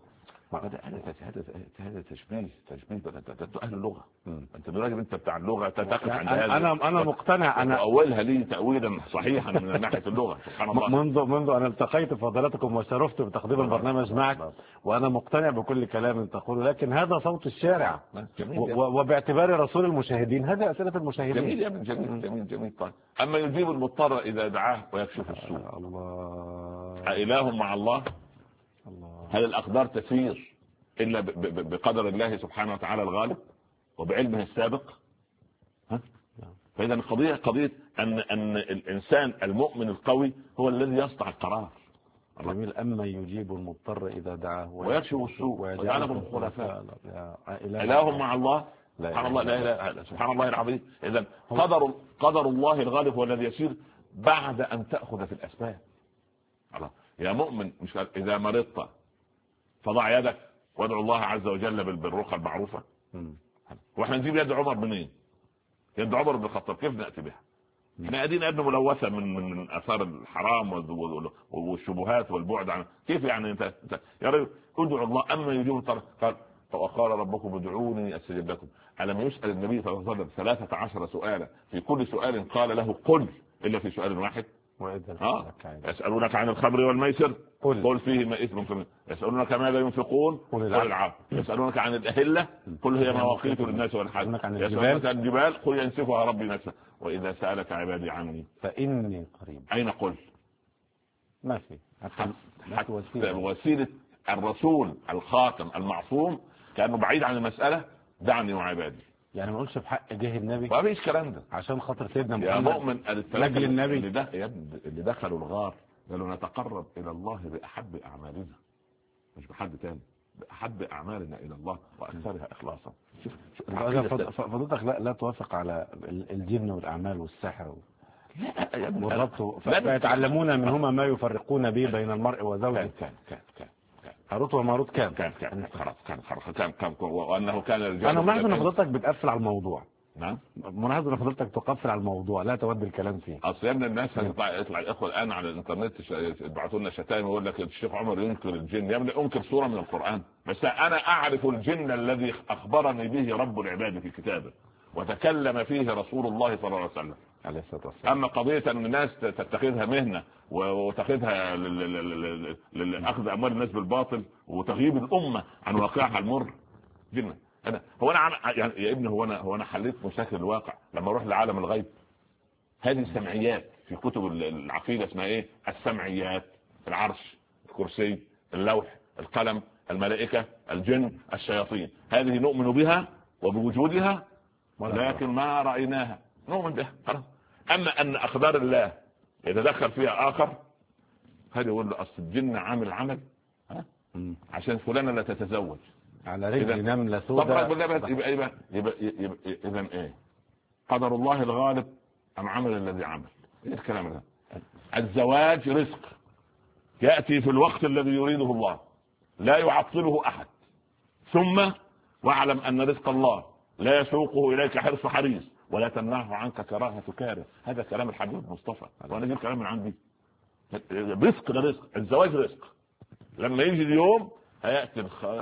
هذا تشبيه أهل اللغة. أنت راجل، أنت بتاع اللغة تقف عند هذا. أنا مقتنع. أنا أولها لي تأويلا صحيحا من ناحية اللغة. سبحان الله. منذ أن التقيت فضلاتكم وشرفت بتقديم البرنامج معك، وأنا مقتنع بكل كلام تقوله، لكن هذا صوت الشارع وباعتبار رسول المشاهدين هذا أسئلة المشاهدين. جميل يا ابن، جميل. طيب أما يجيب المضطر إذا دعاه ويكشف السوء. الله. إله مع الله. هل الأقدار تسير إلا بقدر الله سبحانه وتعالى الغالب وبعلمه السابق؟ فإذا القضية قضية أن الإنسان المؤمن القوي هو الذي يصنع القرار. جميل. أما يجيب المضطر إذا دعاه ويكشف السوء ويجعلهم الخلفاء. إله مع الله. سبحان الله. لا إله. سبحان الله العظيم. إذا قدر الله الغالب هو الذي يسير بعد أن تأخذ في الأسباب. يا مؤمن مش اذا مرضت فضع يدك وادعو الله عز وجل بالرقى المعروفه. واحنا نجيب يد عمر منين؟ يد عمر بن الخطاب كيف ناتي بها؟ احنا قاعدين يد ملوثه من اثار الحرام والشبهات والبعد عن كيف يعني انت يا رجل ادعو الله اما يجيب الطرف. قال وقال ربكم ادعوني استجب لكم. الم يسال النبي صلى الله عليه وسلم 13 سؤالا في كل سؤال قال له قل الا في سؤال واحد؟ يسألونك عن الخمر والميسر قل فيهما إثم كبير. يسألونك ماذا ينفقون قل العفو. يسألونك عن الأهلة قل هي مواقيت للناس والحج. يسألونك عن الجبال قل ينسفها ربي نسفا. وإذا سألك عبادي عني فإني قريب. أين قل؟ ما في حتى وسيلة الرسول الخاتم المعصوم كأنه بعيد عن المسألة دعني وعبادي. يعني ما نقولش بحق جه النبي ما فيش كلام ده عشان خاطر سيدنا محمد يا مؤمن. لاجل النبي اللي دخلوا الغار قالوا نتقرب الى الله باحب اعمالنا مش بحد تاني باحب اعمالنا الى الله واكثرها اخلاصا. فضلتك لا توافق على الجن والاعمال والسحر والربط فيتعلمون منهما ما يفرقون به بين المرء وزوجه. كان هاروت وماروت كان وانه كان الرجال. انا ملاحظ ان حضرتك بتقفل على الموضوع. نعم ملاحظ ان حضرتك تقفل على الموضوع لا تودي الكلام فيه. اصل يا ابن الناس يطلع الاخوه الان على الانترنت يبعثوا لنا شتائم ويقول لك الشيخ عمر ينكر الجن. يا ابني انكر سوره من القران بس انا اعرف الجن الذي اخبرني به رب العباد في كتابه وتكلم فيه رسول الله صلى الله عليه وسلم عليه الصلاه والسلام. اما قضيه ان الناس تتخذها مهنه وتاخذها لاخذ اموال الناس بالباطل وتغييب الامه عن واقعها المر جنة. هو انا يعني يا ابني هو انا حليت مشاكل الواقع لما اروح لعالم الغيب. هذه السمعيات في كتب العقيده اسمها ايه؟ السمعيات. العرش، الكرسي، اللوح، القلم، الملائكه، الجن، الشياطين. هذه نؤمن بها وبوجودها ولكن ما رايناها نؤمن بها خلاص. اما ان اقدار الله يتدخل فيها اخر هذا يقول له اصل الجن عامل عمل عشان فلانه لا تتزوج على رجل نمله سوداء. يبقى اذا ايه؟ قدر الله الغالب ام عمل الذي عمل؟ ايه الكلام ده؟ الزواج رزق ياتي في الوقت الذي يريده الله لا يعطله احد. ثم واعلم ان رزق الله لا يسوقه اليك حرص حريص ولا تمنعه عنك كراهه كاره. هذا كلام الحبيب مصطفى وانا اجيب كلام من عندي. رزق ده رزق. الزواج رزق. لما يجي اليوم هياتي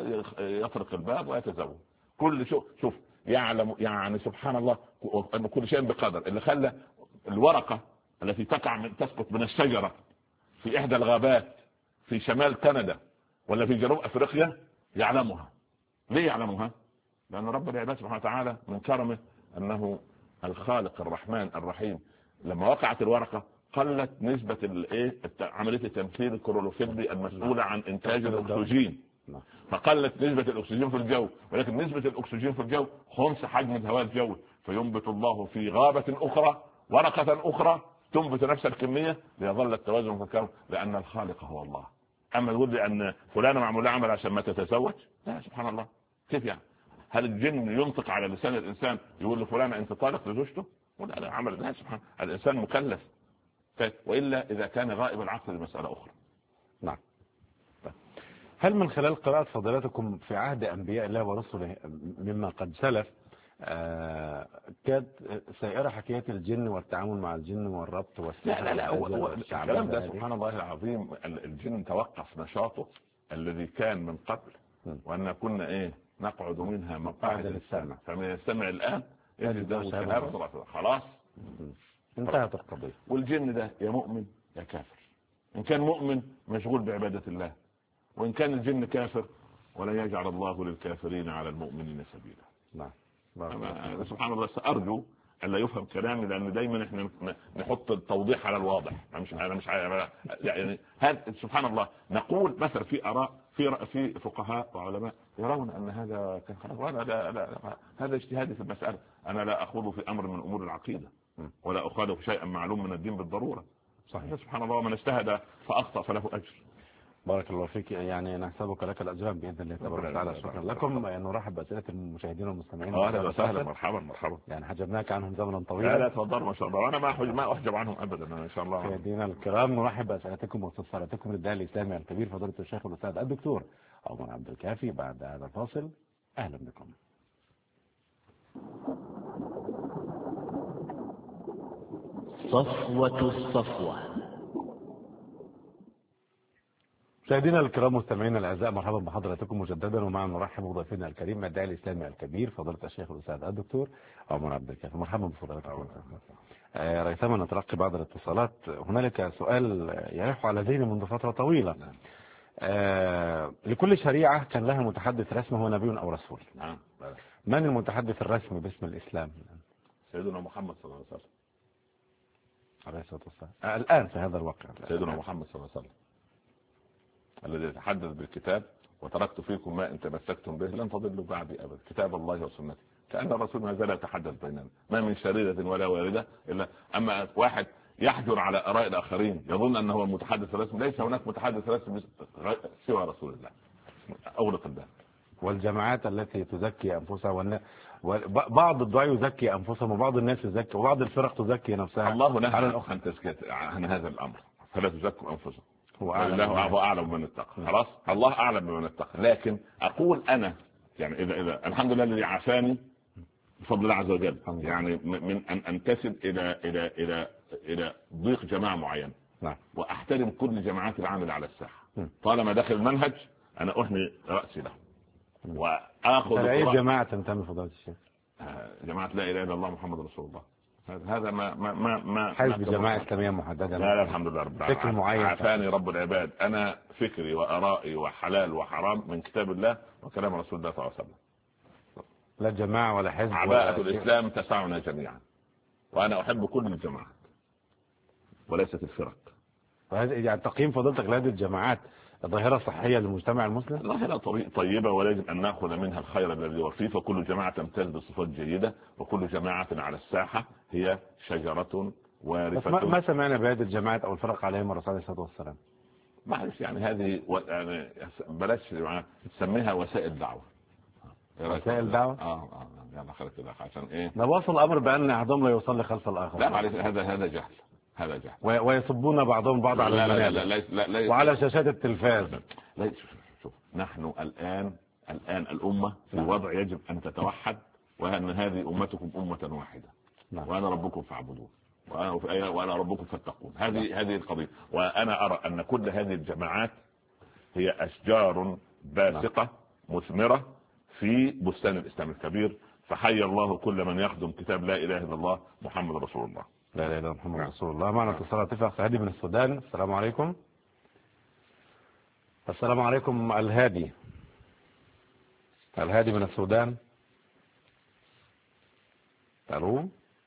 يطرق الباب ويتزوج. كل شوف يعلم يعني سبحان الله ان كل شيء بقدر. اللي خلى الورقه التي تسقط من الشجره في احدى الغابات في شمال كندا ولا في جنوب افريقيا يعلمها. ليه يعلمها؟ لان رب العباد سبحانه وتعالى من كرمه انه الخالق الرحمن الرحيم. لما وقعت الورقه قلت نسبه عمليه التمثيل الكلوروفيلي المسؤوله عن انتاج الاكسجين. فقلت نسبه الاكسجين في الجو ولكن نسبه الاكسجين في الجو خمس حجم الهواء الجوي. فينبت الله في غابه اخرى ورقه اخرى تنبت نفس الكميه ليظل التوازن في الكون لان الخالق هو الله. اما تقول لي ان فلانه معمول لها عمل عشان ما تتزوج لا سبحان الله. كيف يعني؟ هل الجن ينطق على لسان الانسان يقول لفلان انت طالق لزوجته؟ ولا لا عمل لا سبحان الانسان مكلف. والا اذا كان غائب العقل لمساله اخرى. نعم. هل من خلال قراءة فضيلتكم في عهد انبياء الله ورسله مما قد سلف كانت سائرة حكاية الجن والتعامل مع الجن والربط والسحر؟ لا الكلام ده سبحان الله العظيم. الجن توقف نشاطه الذي كان من قبل وان كنا نقعد منها مقاعد للسمع فمن يستمع الان خلاص انتهت القضية. والجن ده يا مؤمن يا كافر. ان كان مؤمن مشغول بعبادة الله وان كان الجن كافر ولا يجعل الله للكافرين على المؤمنين سبيلا. نعم. سبحان الله. سأرجو ألا يفهم كلامي لأن دايما احنا نحط التوضيح على الواضح. أنا مش يعني هذا سبحان الله. نقول مثلا في آراء في فقهاء وعلماء يرون أن هذا كان خلاص وأنا لا هذا اجتهادي في المسألة. أنا لا أخوض في أمر من أمور العقيدة ولا أخاذ في شيء معلوم من الدين بالضرورة. صحيح. سبحان الله. ومن اجتهد فأخطأ فله أجر. بارك الله فيك، يعني نحسبك لك الأجرام بإذن الله تبارك وتعالى. شكرا لكم. نرحب بأسئلة المشاهدين والمستمعين. اهلا وسهلا، مرحبا. يعني حجبناك عنهم زمنا طويلا. لا تفضلوا ما شاء الله، وانا ما احجب عنهم ابدا ان شاء الله. مشاهدينا الكرام، نرحب بأسئلتكم واستفساراتكم للداعي الإسلامي الكبير فضيلة الشيخ الأستاذ الدكتور عمر عبد الكافي. بعد هذا الفاصل أهلا بكم. صفوة الصفوة. مشاهدينا الكرام مستمعينا الاعزاء، مرحبا بحضراتكم مجددا، ومعنا نرحب بضيفنا الكريم الداعي الاسلامي الكبير فضيله الشيخ الاستاذ الدكتور عمر عبد الكافي. مرحبا بفضيلتكم. ريثما نتلقي بعض الاتصالات. هنالك سؤال يلح على ذهني منذ فتره طويله. لكل شريعه كان لها متحدث رسمي هو نبي او رسول. من المتحدث الرسمي باسم الاسلام؟ سيدنا محمد صلى الله عليه وسلم عليه الصلاه والسلام. الان في هذا الوقت سيدنا محمد صلى الله عليه وسلم الذي يتحدث بالكتاب، وتركت فيكم ما ان تمسكتم به لن تضلوا بعدي ابدا، كتاب الله وسنتي. كأن الرسول ما زال يتحدث بيننا، ما من شريرة ولا واردة الا اما واحد يحجر على اراء الاخرين يظن انه هو المتحدث الرسمي. ليس هناك متحدث رسمي سوى رسول الله. اغلق الباب. والجماعات التي تزكي انفسها بعض الدعاء يزكي انفسهم، وبعض الناس يزكي، وبعض الفرق تزكي نفسها. الله نهى عن تزكية عن هذا الامر، فلا تزكوا انفسكم، الله اعلم بمن اتقى. خلاص، الله اعلم بمن اتقى. لكن اقول انا يعني اذا الحمد لله الذي عافاني بفضل الله عز وجل، يعني من ان انتسب الى ضيق جماعه معينه. نعم. واحترم كل جماعات العامله على الساحه طالما داخل المنهج، انا احمي راسي له واخذ. اي جماعه تنتمي فضيله الشيخ؟ جماعه لا اله الا الله محمد رسول الله. هذا ما حزب جماعه اسلاميه محدده؟ لا الحمد لله رب العالمين. فكر معين عافاني رب العباد. انا فكري وارائي وحلال وحرام من كتاب الله وكلام رسول الله صلى الله عليه وسلم. لا جماعه ولا حزب. عباءة الاسلام تسعنا جميعا، وانا احب كل الجماعات وليست الفرق. وهذا يعني تقييم فضيلتك لهذه الجماعات ظاهره صحيه للمجتمع المسلم؟ ظاهره طيبه، ولازم ان ناخذ منها الخير الذي هو فيه. فكل جماعه تمتاز بصفات جيده، وكل جماعه على الساحه هي شجره وارفه. ما سمعنا بهذه الجماعات او الفرق عليهم الرسول عليه الصلاه والسلام. معلش يعني هذه يعني بلاش تسميها وسائل دعوه. وسائل دعوه؟ يلا خليك كده عشان ايه؟ ده وصل الامر بان احدهم لا يصلي خلف الاخر. لا معلش، هذا جهل. ويصبون بعضهم بعض على المنابر لا وعلى شاشات التلفاز. لا شوف، نحن الان الامه في وضع يجب ان تتوحد، وان هذه امتكم امه واحده. نعم. وانا ربكم فاعبدون، وانا ربكم فاتقون. هذه القضيه. وانا ارى ان كل هذه الجماعات هي اشجار باسقه مثمره في بستان الاسلام الكبير. فحي الله كل من يخدم كتاب لا اله الا الله محمد رسول الله. لا اله الا الله محمد رسول الله. معنا اتصال اتفاق هادي من السودان. السلام عليكم. السلام عليكم. الهادي من السودان. الو،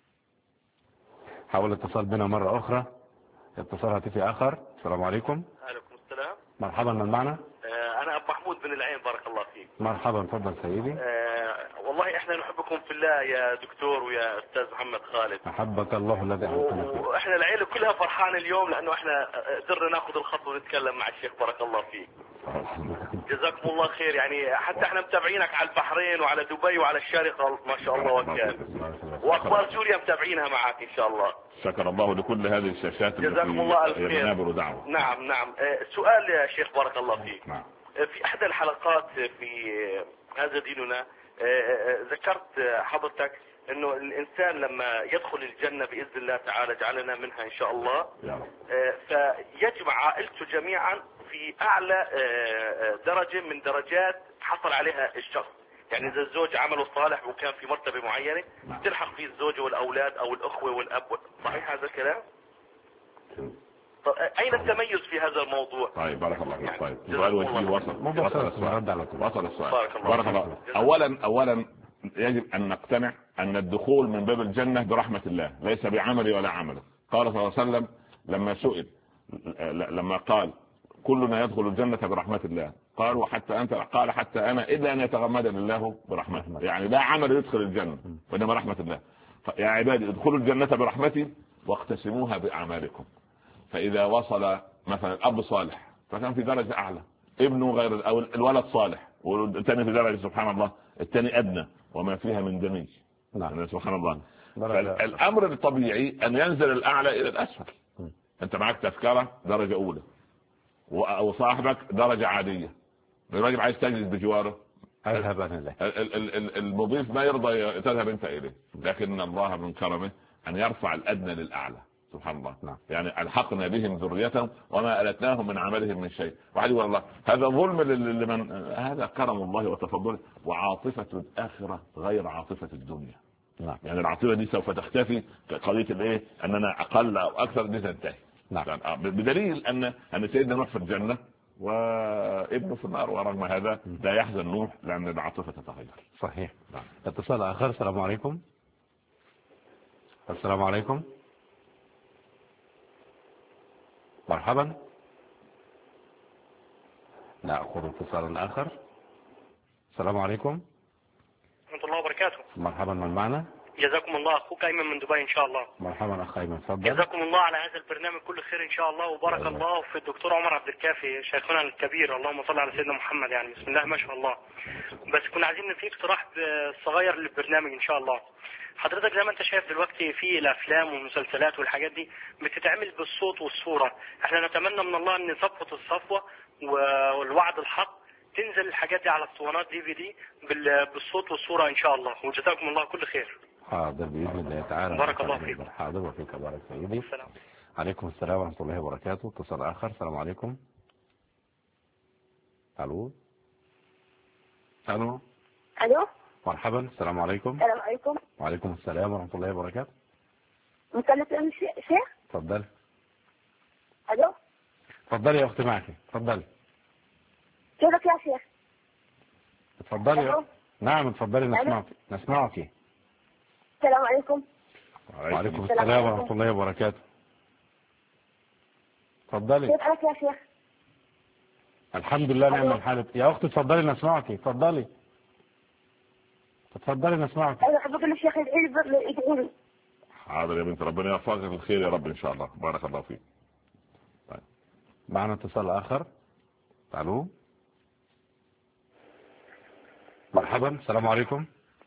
حاول الاتصال بنا مرة أخرى. اتصال هاتفي آخر. السلام عليكم. عليكم السلام. مرحبا، من معنا؟ أنا أبو محمود بن العين، بارك الله فيك. مرحبا، تفضل سيدي. والله إحنا نحبكم في الله يا دكتور ويا أستاذ محمد خالد. أحبك الله الذي أحببتنا فيه. وإحنا العيلة كلها فرحانة اليوم لأنه إحنا قدرنا ناخذ الخطوة ونتكلم مع الشيخ، بارك الله فيك. جزاكم الله خير. يعني حتى احنا متابعينك على البحرين وعلى دبي وعلى الشارقة ما شاء الله وكان، واخبار سوريا متابعينها معك ان شاء الله. شكر الله لكل هذه الشاشات. جزاكم الله الف خير. دعوة. نعم. سؤال يا شيخ بارك الله فيك. نعم. في احدى الحلقات في هذا ديننا ذكرت حضرتك انه الانسان لما يدخل الجنة باذن الله تعالى جعلنا منها ان شاء الله، فيجمع عائلته جميعا في اعلى درجة من درجات حصل عليها الشخص. يعني اذا الزوج عمله صالح وكان في مرتبة معينة تلحق فيه الزوجة والاولاد او الاخوة والاب. صحيح هذا الكلام؟ طيب اين التميز في هذا الموضوع؟ طيب بارك الله فيك. طيب سؤال وجيه وصل السؤال. بارك الله. اولا يجب ان نقتنع ان الدخول من باب الجنة برحمة الله ليس بعملي ولا عمله. قال صلى الله عليه وسلم لما سئل، لما قال كلنا يدخل الجنة برحمة الله، قال وحتى أنت؟ قال حتى أنا، إلا أن يتغمدني الله برحمته. يعني لا عمل يدخل الجنة وإنما رحمة الله. يا عبادي ادخلوا الجنة برحمتي واقتسموها بأعمالكم. فإذا وصل مثلا أب صالح فكان في درجة أعلى، ابنه غير أو الولد صالح والثاني في درجة سبحان الله الثاني أدنى وما فيها من دمي. نعم سبحان الله. الأمر الطبيعي أن ينزل الأعلى إلى الأسفل. أنت معك تذكرة درجة أولى وصاحبك درجة عادية، الراجل عايز تجلس بجواره اذهب انا له، المضيف ما يرضى تذهب انت اليه، لكن الله من كرمه ان يرفع الادنى للاعلى سبحان الله. نعم. يعني الحقنا بهم ذريتهم وما التناهم من عملهم من شيء. واحد يقول الله هذا ظلم لمن، هذا كرم الله وتفضله، وعاطفه الاخره غير عاطفه الدنيا. نعم. يعني العاطفه دي سوف تختفي، قضيه الايه اننا اقل او اكثر دي تنتهي. نعم. بدليل ان سيدنا نوح في الجنه وابنه في النار، ورغم هذا لا يحزن نوح لأن العاطفة تتغير. صحيح. اتصال آخر. السلام عليكم. السلام عليكم. مرحبا. نأخذ اتصال آخر. السلام عليكم. ورحمة الله وبركاته. مرحبا، من معنا؟ جزاكم الله. أخوك أيمن من دبي إن شاء الله. مرحبا أخ أيمن، تفضل. جزاكم الله على هذا البرنامج كل خير إن شاء الله، وبارك الله في الدكتور عمر عبد الكافي شيخنا الكبير، اللهم صل على سيدنا محمد. يعني بسم الله ما شاء الله. بس كنا عايزين في اقتراح صغير للبرنامج إن شاء الله. حضرتك زي ما انت شايف دلوقتي في الافلام والمسلسلات والحاجات دي بتتعمل بالصوت والصوره، احنا نتمنى من الله ان صفوه الصفوه والوعد الحق تنزل الحاجات دي على اسطوانات DVD بالصوت والصوره ان شاء الله، وجزاكم الله كل خير. حاضر باذن الله تعالى. بارك الله فيكم. حاضر وفيك بارك سيدي. السلام عليكم السلام ورحمه الله وبركاته. اتصال اخر. السلام عليكم. الو. الو. الو. مرحبا. السلام عليكم. السلام عليكم. وعليكم السلام ورحمه الله وبركاته. مكلف شيخ. تفضل. الو. تفضلي يا اختي معك. تفضلي. كيفك يا شيخ؟ تفضلي يا. نعم تفضلي، نسمعك. السلام عليكم. وعليكم السلام ورحمه الله وبركاته. تفضلي. كيف حالك يا شيخ؟ الحمد لله نعم الحال. يا اختي تفضلي نسمعك. تفضلي نسمعك. انا احب اقول للشيخ يدعي لي. حاضر يا بنت، ربنا يوفقك في الخير يا رب ان شاء الله. بارك الله فيك. طيب معنا اتصال اخر. الو. مرحبا. السلام عليكم.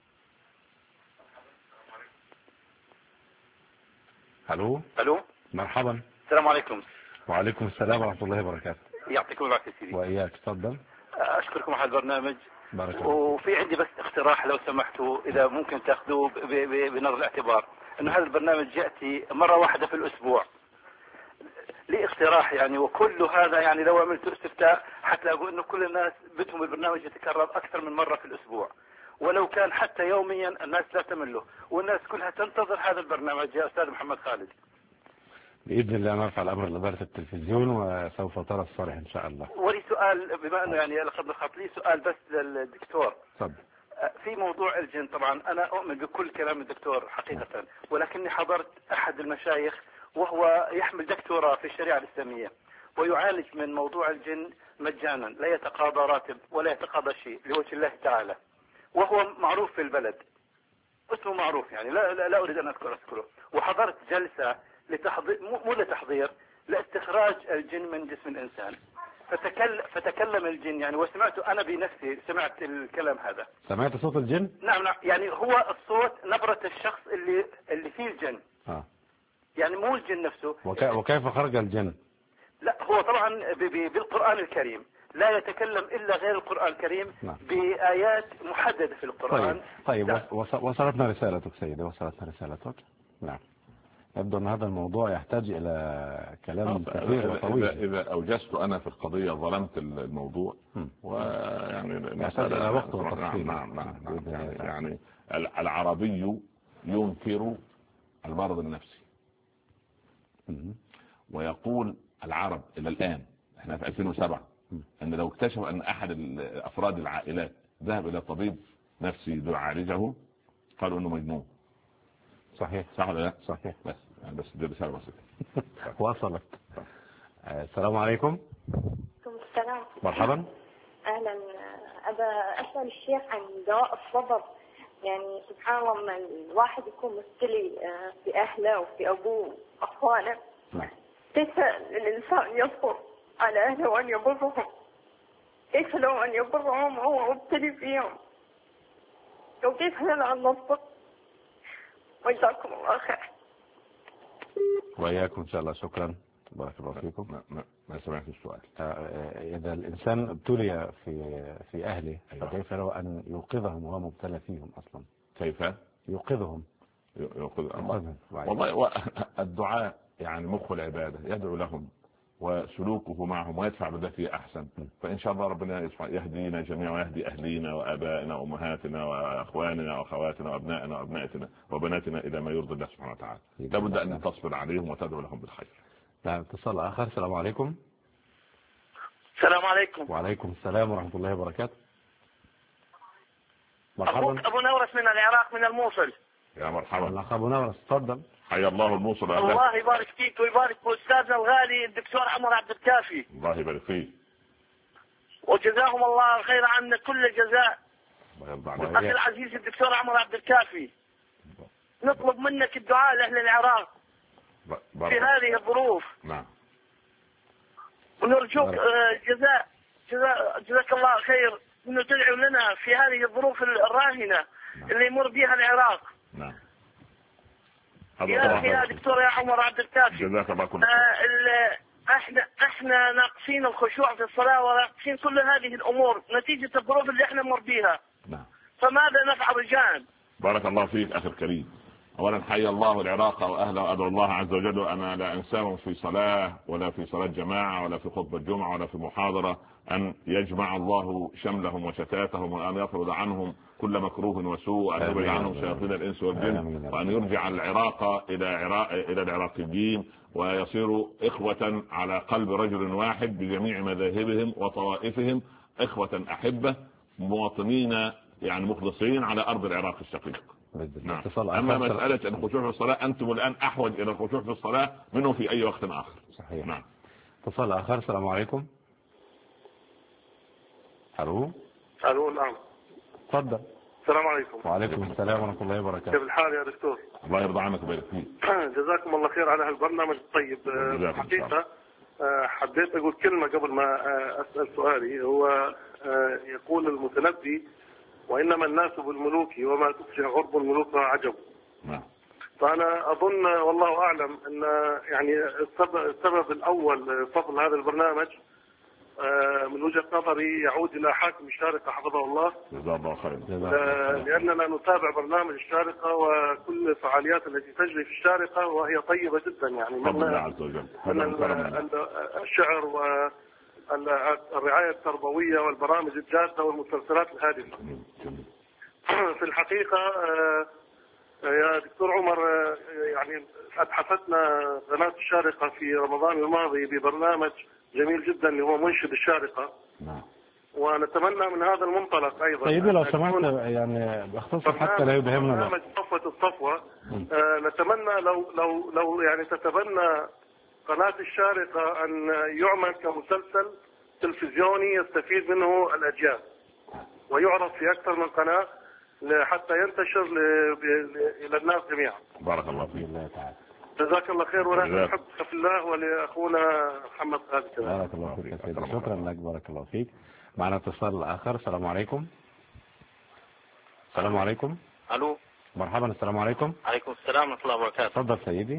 الو. مرحبا. السلام عليكم. وعليكم السلام ورحمه الله وبركاته. يعطيكم العافيه سيدي. واياك. تفضل. اشكركم على البرنامج. بارك الله. وفي عندي بس اقتراح لو سمحتوا، اذا ممكن تاخذوه بنظر الاعتبار، انه هذا البرنامج ياتي مره واحده في الاسبوع. لي اقتراح يعني، وكل هذا يعني لو عملت استفتاء حتلاقوا انه كل الناس بدهم البرنامج يتكرر اكثر من مره في الاسبوع، ولو كان حتى يوميا الناس لا تمله، والناس كلها تنتظر هذا البرنامج يا استاذ محمد خالد. باذن الله نرفع الامر لاداره التلفزيون وسوف ترى الصالح ان شاء الله. ولي سؤال، بما انه يعني لقد خط لي سؤال بس للدكتور. تفضل. في موضوع الجن، طبعا انا اؤمن بكل كلام الدكتور حقيقه، ولكني حضرت احد المشايخ وهو يحمل دكتوراه في الشريعه الاسلاميه ويعالج من موضوع الجن مجانا، لا يتقاضى راتب ولا يتقاضى شيء لوجه الله تعالى، وهو معروف في البلد، اسمه معروف يعني، لا اريد ان اذكره. وحضرت جلسه لتحضير، مو لتحضير، لاستخراج الجن من جسم الانسان، فتكلم الجن يعني، وسمعت انا بنفسي، سمعت الكلام هذا. سمعت صوت الجن؟ نعم يعني هو الصوت نبرة الشخص اللي فيه الجن. يعني مو الجن نفسه. وكيف خرج الجن؟ لا هو طبعا بالقرآن الكريم، لا يتكلم إلا غير القرآن الكريم. نعم. بآيات محددة في القرآن. طيب وصلتنا رسالتك سيدي، وصلتنا رسالتك. نعم. يبدو أن هذا الموضوع يحتاج إلى كلام كثير وطويل. إذا أوجزت أنا في القضية ظلمت الموضوع، ويعني يحتاج إلى وقت وتفصيل. نعم. يعني العربي ينكر المرض النفسي، ويقول العرب إلى الآن، احنا في 2007، أن لو اكتشفوا أن أحد أفراد العائلات ذهب إلى طبيب نفسي ليعالجه قالوا أنه مجنون. صحيح. صح ولا لا؟ صحيح. بس دي رسالة بسيطة. وصلت. السلام عليكم. وعليكم السلام. مرحبا. اهلا. ابى اسال الشيخ عن دواء الصبر. يعني سبحان الله لما الواحد يكون مبتلي في اهله وفي ابوه واخوانه، كيف الانسان يصبر على أهله أن يبرهم، كيف لو أن يبرهم هو مبتلي فيهم، وكيف نلعى النصر. وجزاكم الله خير. وإياكم إن شاء الله. شكرا، بارك الله فيكم. ما سمعت السؤال. إذا الإنسان ابتلي في أهله فكيف له أن يوقظهم وهو مبتلى فيهم أصلا؟ كيف يوقظهم؟ والله الدعاء يعني مخ العبادة، يدعو لهم وسلوكه معهم ويدفع بالتي أحسن. فإن شاء الله ربنا يهدينا جميعا ويهدي أهلينا وآبائنا وأمهاتنا وأخواننا وأخواتنا وأبنائنا وأبنائتنا وبناتنا إلى ما يرضي الله سبحانه وتعالى. لابد أن تصبر عليهم وتدعو لهم بالخير. نعم، اتصال آخر. السلام عليكم. السلام عليكم. وعليكم السلام ورحمة الله وبركاته. مرحبا. أبو نورس من العراق من الموصل. يا مرحبا. أبو نورس، تفضل. حيا الله الموصل. الله يبارك فيك ويبارك بأستاذنا الغالي الدكتور عمر عبد الكافي. الله يبارك فيك. وجزاهم الله خير عنا كل الجزاء. الله يرضى عليك. أخي العزيز الدكتور عمر عبد الكافي، نطلب منك الدعاء لأهل العراق في هذه الظروف. نعم. ونرجوك جزاك الله خير انه تدعو لنا في هذه الظروف الراهنة اللي يمر بها العراق. نعم. يا دكتور يا عمر عبد الكافي، جزاك الله كل احنا ناقصين الخشوع في الصلاة وناقصين كل هذه الامور نتيجة الظروف اللي احنا نمر بها. نعم. فماذا نفعل رجال؟ بارك الله فيك اخي الكريم. اولا حي الله العراق واهله، وادعو الله عز وجل انا لا انساهم في صلاه ولا في صلاه جماعه ولا في خطبه جمعه ولا في محاضره، ان يجمع الله شملهم وشتاتهم وان يطرد عنهم كل مكروه وسوء، وان يبعد عنهم شياطين الانس والجن، وان يرجع العراق الى العراقيين ويصيروا اخوه على قلب رجل واحد بجميع مذاهبهم وطوائفهم، اخوه احبه مواطنين يعني مخلصين على ارض العراق الشقيق. نعم. أما مسألة الخشوع في الصلاة أنتم الآن أحوج إلى الخشوع في الصلاة منه في أي وقت آخر. صحيح. نعم. اتصال آخر. السلام عليكم. الو نعم. تفضل. السلام عليكم. وعليكم السلام ورحمة الله وبركاته. كيف الحال يا دكتور؟ الله يرضى عنك ويبارك فيك. جزاكم الله خير على هالبرنامج الطيب. حقيقة حبيت أقول كلمة قبل ما أسأل سؤالي. هو يقول المتنبي: وإنما الناس بالملوك وما تفجع غرب الملوك عجب. فأنا أظن والله أعلم أن يعني السبب الأول فضل هذا البرنامج من وجهة نظري يعود إلى حاكم الشارقة حفظه الله. جزاه الله خير. لأننا نتابع برنامج الشارقة وكل الفعاليات التي تجري في الشارقة وهي طيبة جدا، يعني من الشعر والرعاية التربوية والبرامج الجادة والمسلسلات الهادفة. في الحقيقة يا دكتور عمر يعني أتحفتنا قناة الشارقة في رمضان الماضي ببرنامج جميل جدا اللي هو منشد الشارقة. ونتمنى من هذا المنطلق أيضا. طيب لو سمحت يعني باختصار حتى لا يبهمنا. برنامج صفوة الصفوة نتمنى لو يعني تتبنى قناة الشارقة أن يعمل كمسلسل تلفزيوني يستفيد منه الأجيال ويعرض في أكثر من قناة حتى ينتشر إلى الناس جميعا. بارك الله فيك. جزاك الله خير، ونحن نحبك في الله ولأخونا محمد خالد. بارك الله فيك يا سيدي. شكرا لك. بارك الله فيك. معنا اتصال آخر. السلام عليكم. السلام عليكم. الو. مرحبا. السلام عليكم. عليكم السلام ورحمة الله وبركاته. تفضل سيدي.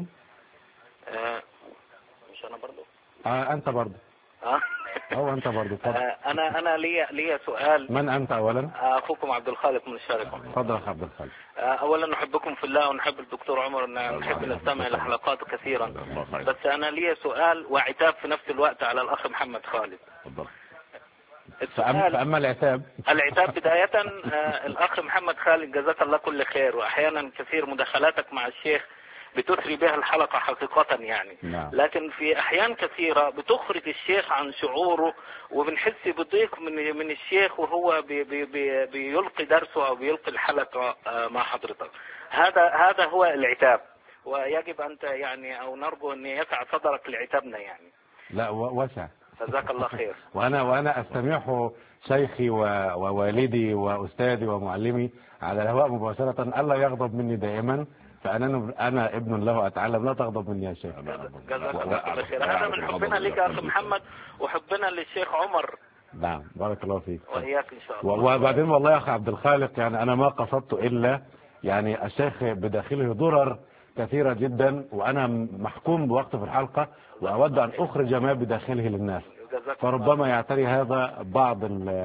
مش أنا برضو؟ أنت برضو. أو أنت برضو. أنا لي سؤال. من أنت أولا؟ أخوكم عبد الخالق من الشارقة. تفضل يا عبد الخالق. أولا نحبكم في الله ونحب الدكتور عمر، نحب نستمع لحلقاته كثيرا. بس أنا لي سؤال وعتاب في نفس الوقت على الأخ محمد خالد. فأما العتاب بداية الأخ محمد خالد جزاك الله كل خير، وأحيانا كثير مداخلاتك مع الشيخ بتثري بها الحلقة حقيقة يعني. لكن في أحيان كثيرة بتخرج الشيخ عن شعوره وبنحس بضيق من الشيخ وهو بيلقي درسه أو بيلقي الحلقة مع حضرتك. هذا هو العتاب، ويجب أنت يعني أو نرجو أن يسع صدرك لعتابنا يعني. لا وسع. جزاك الله خير. وأنا أستمعه شيخي ووالدي وأستاذي ومعلمي على الهواء مباشرة ألا يغضب مني دائما، فأنا ابن له أتعلم، لا تغضب مني يا شيخ. جزاك الله خير. هذا من حبنا لك يا أخي محمد وحبنا للشيخ عمر. نعم بارك الله فيك. وإياك إن شاء الله. وبعدين والله يا أخي عبد الخالق، يعني أنا ما قصدت إلا يعني الشيخ بداخله ضرر كثيرة جدا، وأنا محكوم بوقت في الحلقة وأود أن أخرج ما بداخله للناس، فربما يعتري هذا بعض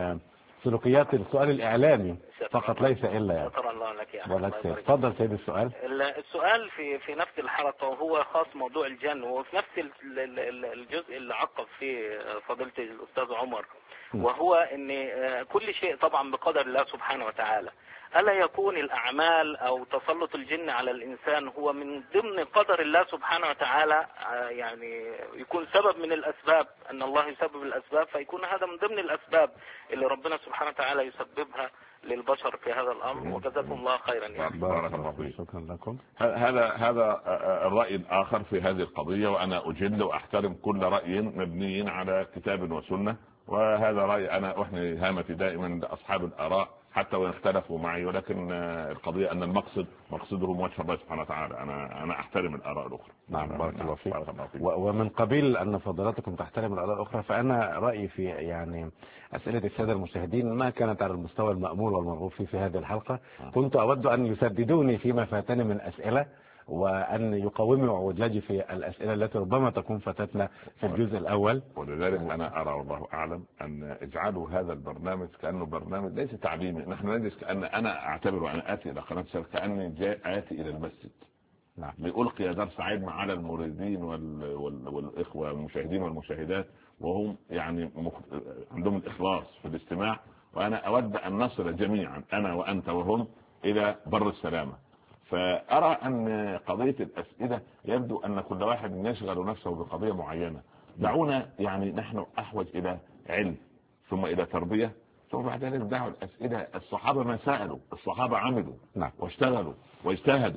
سلوكيات السؤال الإعلامي فقط ليس إلا يعني. شكرا الله لك يا أخي. تفضل سيد السؤال. السؤال في نفس الحلقة وهو خاص موضوع الجن، وفي نفس الجزء اللي عقب فيه فضيلة الأستاذ عمر، وهو ان كل شيء طبعا بقدر الله سبحانه وتعالى. ألا يكون الأعمال أو تسلط الجن على الإنسان هو من ضمن قدر الله سبحانه وتعالى، يعني يكون سبب من الأسباب، أن الله يسبب الأسباب، فيكون هذا من ضمن الأسباب اللي ربنا سبحانه وتعالى يسببها للبشر في هذا الأمر. وجزاكم الله خيرا. يعني بارك الله فيك. شكرا لكم. هذا الرأي الآخر في هذه القضية، وأنا أجل وأحترم كل رأي مبني على كتاب وسنة، وهذا رأي أنا أحني هامتي دائما لأصحاب الآراء حتى وإن اختلفوا معي، ولكن القضية أن مقصدهم وجه الله سبحانه وتعالى. أنا أحترم الآراء الأخرى. نعم بارك الله فيك. ومن قبيل أن فضلاتكم تحترم الآراء الأخرى، فأنا رأيي في يعني أسئلة السادة المشاهدين ما كانت على المستوى المأمول والمرغوب فيه في هذه الحلقة. كنت أود أن يسددوني فيما فاتني من أسئلة، وأن يقوموا عوجاجي في الأسئلة التي ربما تكون فاتتنا في الجزء الأول. ولذلك أنا أرى والله أعلم أن اجعلوا هذا البرنامج كأنه برنامج ليس تعليمي. نحن نجلس كأن أنا أعتبر أنا آتي إلى قناة سر كأني جاء آتي إلى المسجد. نعم. لألقي درس علم على المريدين والإخوة المشاهدين والمشاهدات، وهم يعني عندهم الإخلاص في الاستماع، وأنا أود أن نصل جميعا أنا وأنت وهم إلى بر السلامة. فأرى أن قضية الأسئلة يبدو أن كل واحد يشغل نفسه بقضية معينة. دعونا يعني نحن أحوج إلى علم ثم إلى تربية ثم بعد ذلك دعوا الأسئلة. الصحابة ما سألوا، الصحابة عملوا. نعم. واشتغلوا واجتهدوا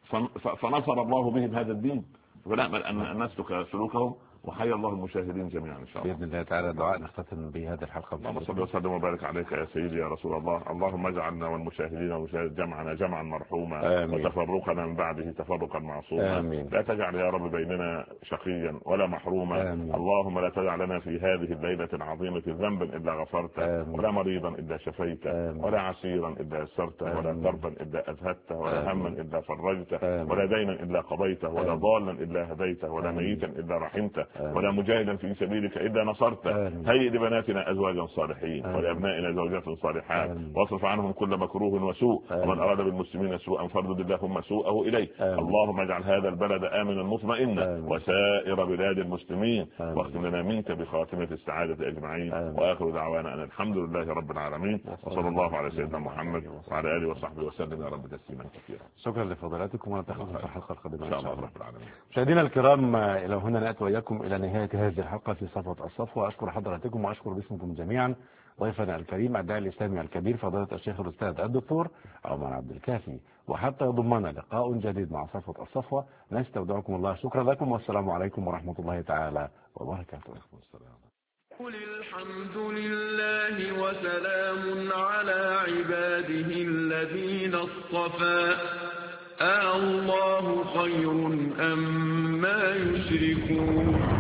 فنصر الله بهم هذا الدين، ونأمل أن نسلك سلوكهم. وحيا الله المشاهدين جميعا ان شاء الله باذن الله تعالى. دعاء نختتم بهذه الحلقه. اللهم صل وسلم وبارك عليك يا سيدي يا رسول الله. اللهم اجعلنا والمشاهدين والمشاهدات جمعنا جمعا مرحوما، وتفرقنا من بعده تفرقا معصوما. لا تجعل يا رب بيننا شقيا ولا محروما. اللهم لا تجعل لنا في هذه الليله العظيمه ذنبا الا غفرته، ولا مريضا الا شفيته، ولا عسيرا الا يسرته، ولا كربا الا اذهبته، ولا هما الا فرجته، ولا دينا الا قضيته، ولا ضالا الا هديته، ولا ميتا الا رحمته، ولا مجاهدا في سبيلك إلا نصرته. هيئ لبناتنا أزواجا صالحين ولأبنائنا زوجات صالحات، واصرف عنهم كل مكروه وسوء، ومن أراد بالمسلمين سوءا فاردد اللهم سوءه إليه. اللهم اجعل هذا البلد آمنا مطمئنا وسائر بلاد المسلمين، واختم لنا منك بخاتمة السعادة أجمعين. وآخر دعوانا أن الحمد لله رب العالمين، وصلى الله على سيدنا محمد وعلى آله وصحبه وسلم يا رب تسليما كثيرا. شكرا لفضلاتكم، ونلتقيكم في الحلقة القادمة إن شاء الله رب العالمين. مشاهدينا الكرام، إلى هنا نأتي وإياكم إلى نهاية هذه الحلقة في صفوة الصفوة. أشكر حضراتكم وأشكر باسمكم جميعا ضيفنا الكريم الداعي الإسلامي الكبير فضيلة الشيخ الأستاذ الدكتور عمر عبد الكافي. وحتى يضمنا لقاء جديد مع صفوة الصفوة نستودعكم الله. شكرا لكم والسلام عليكم ورحمة الله تعالى وبركاته. قل الحمد لله وسلام على عباده الذين اصطفى الله خير أم ما يشركون.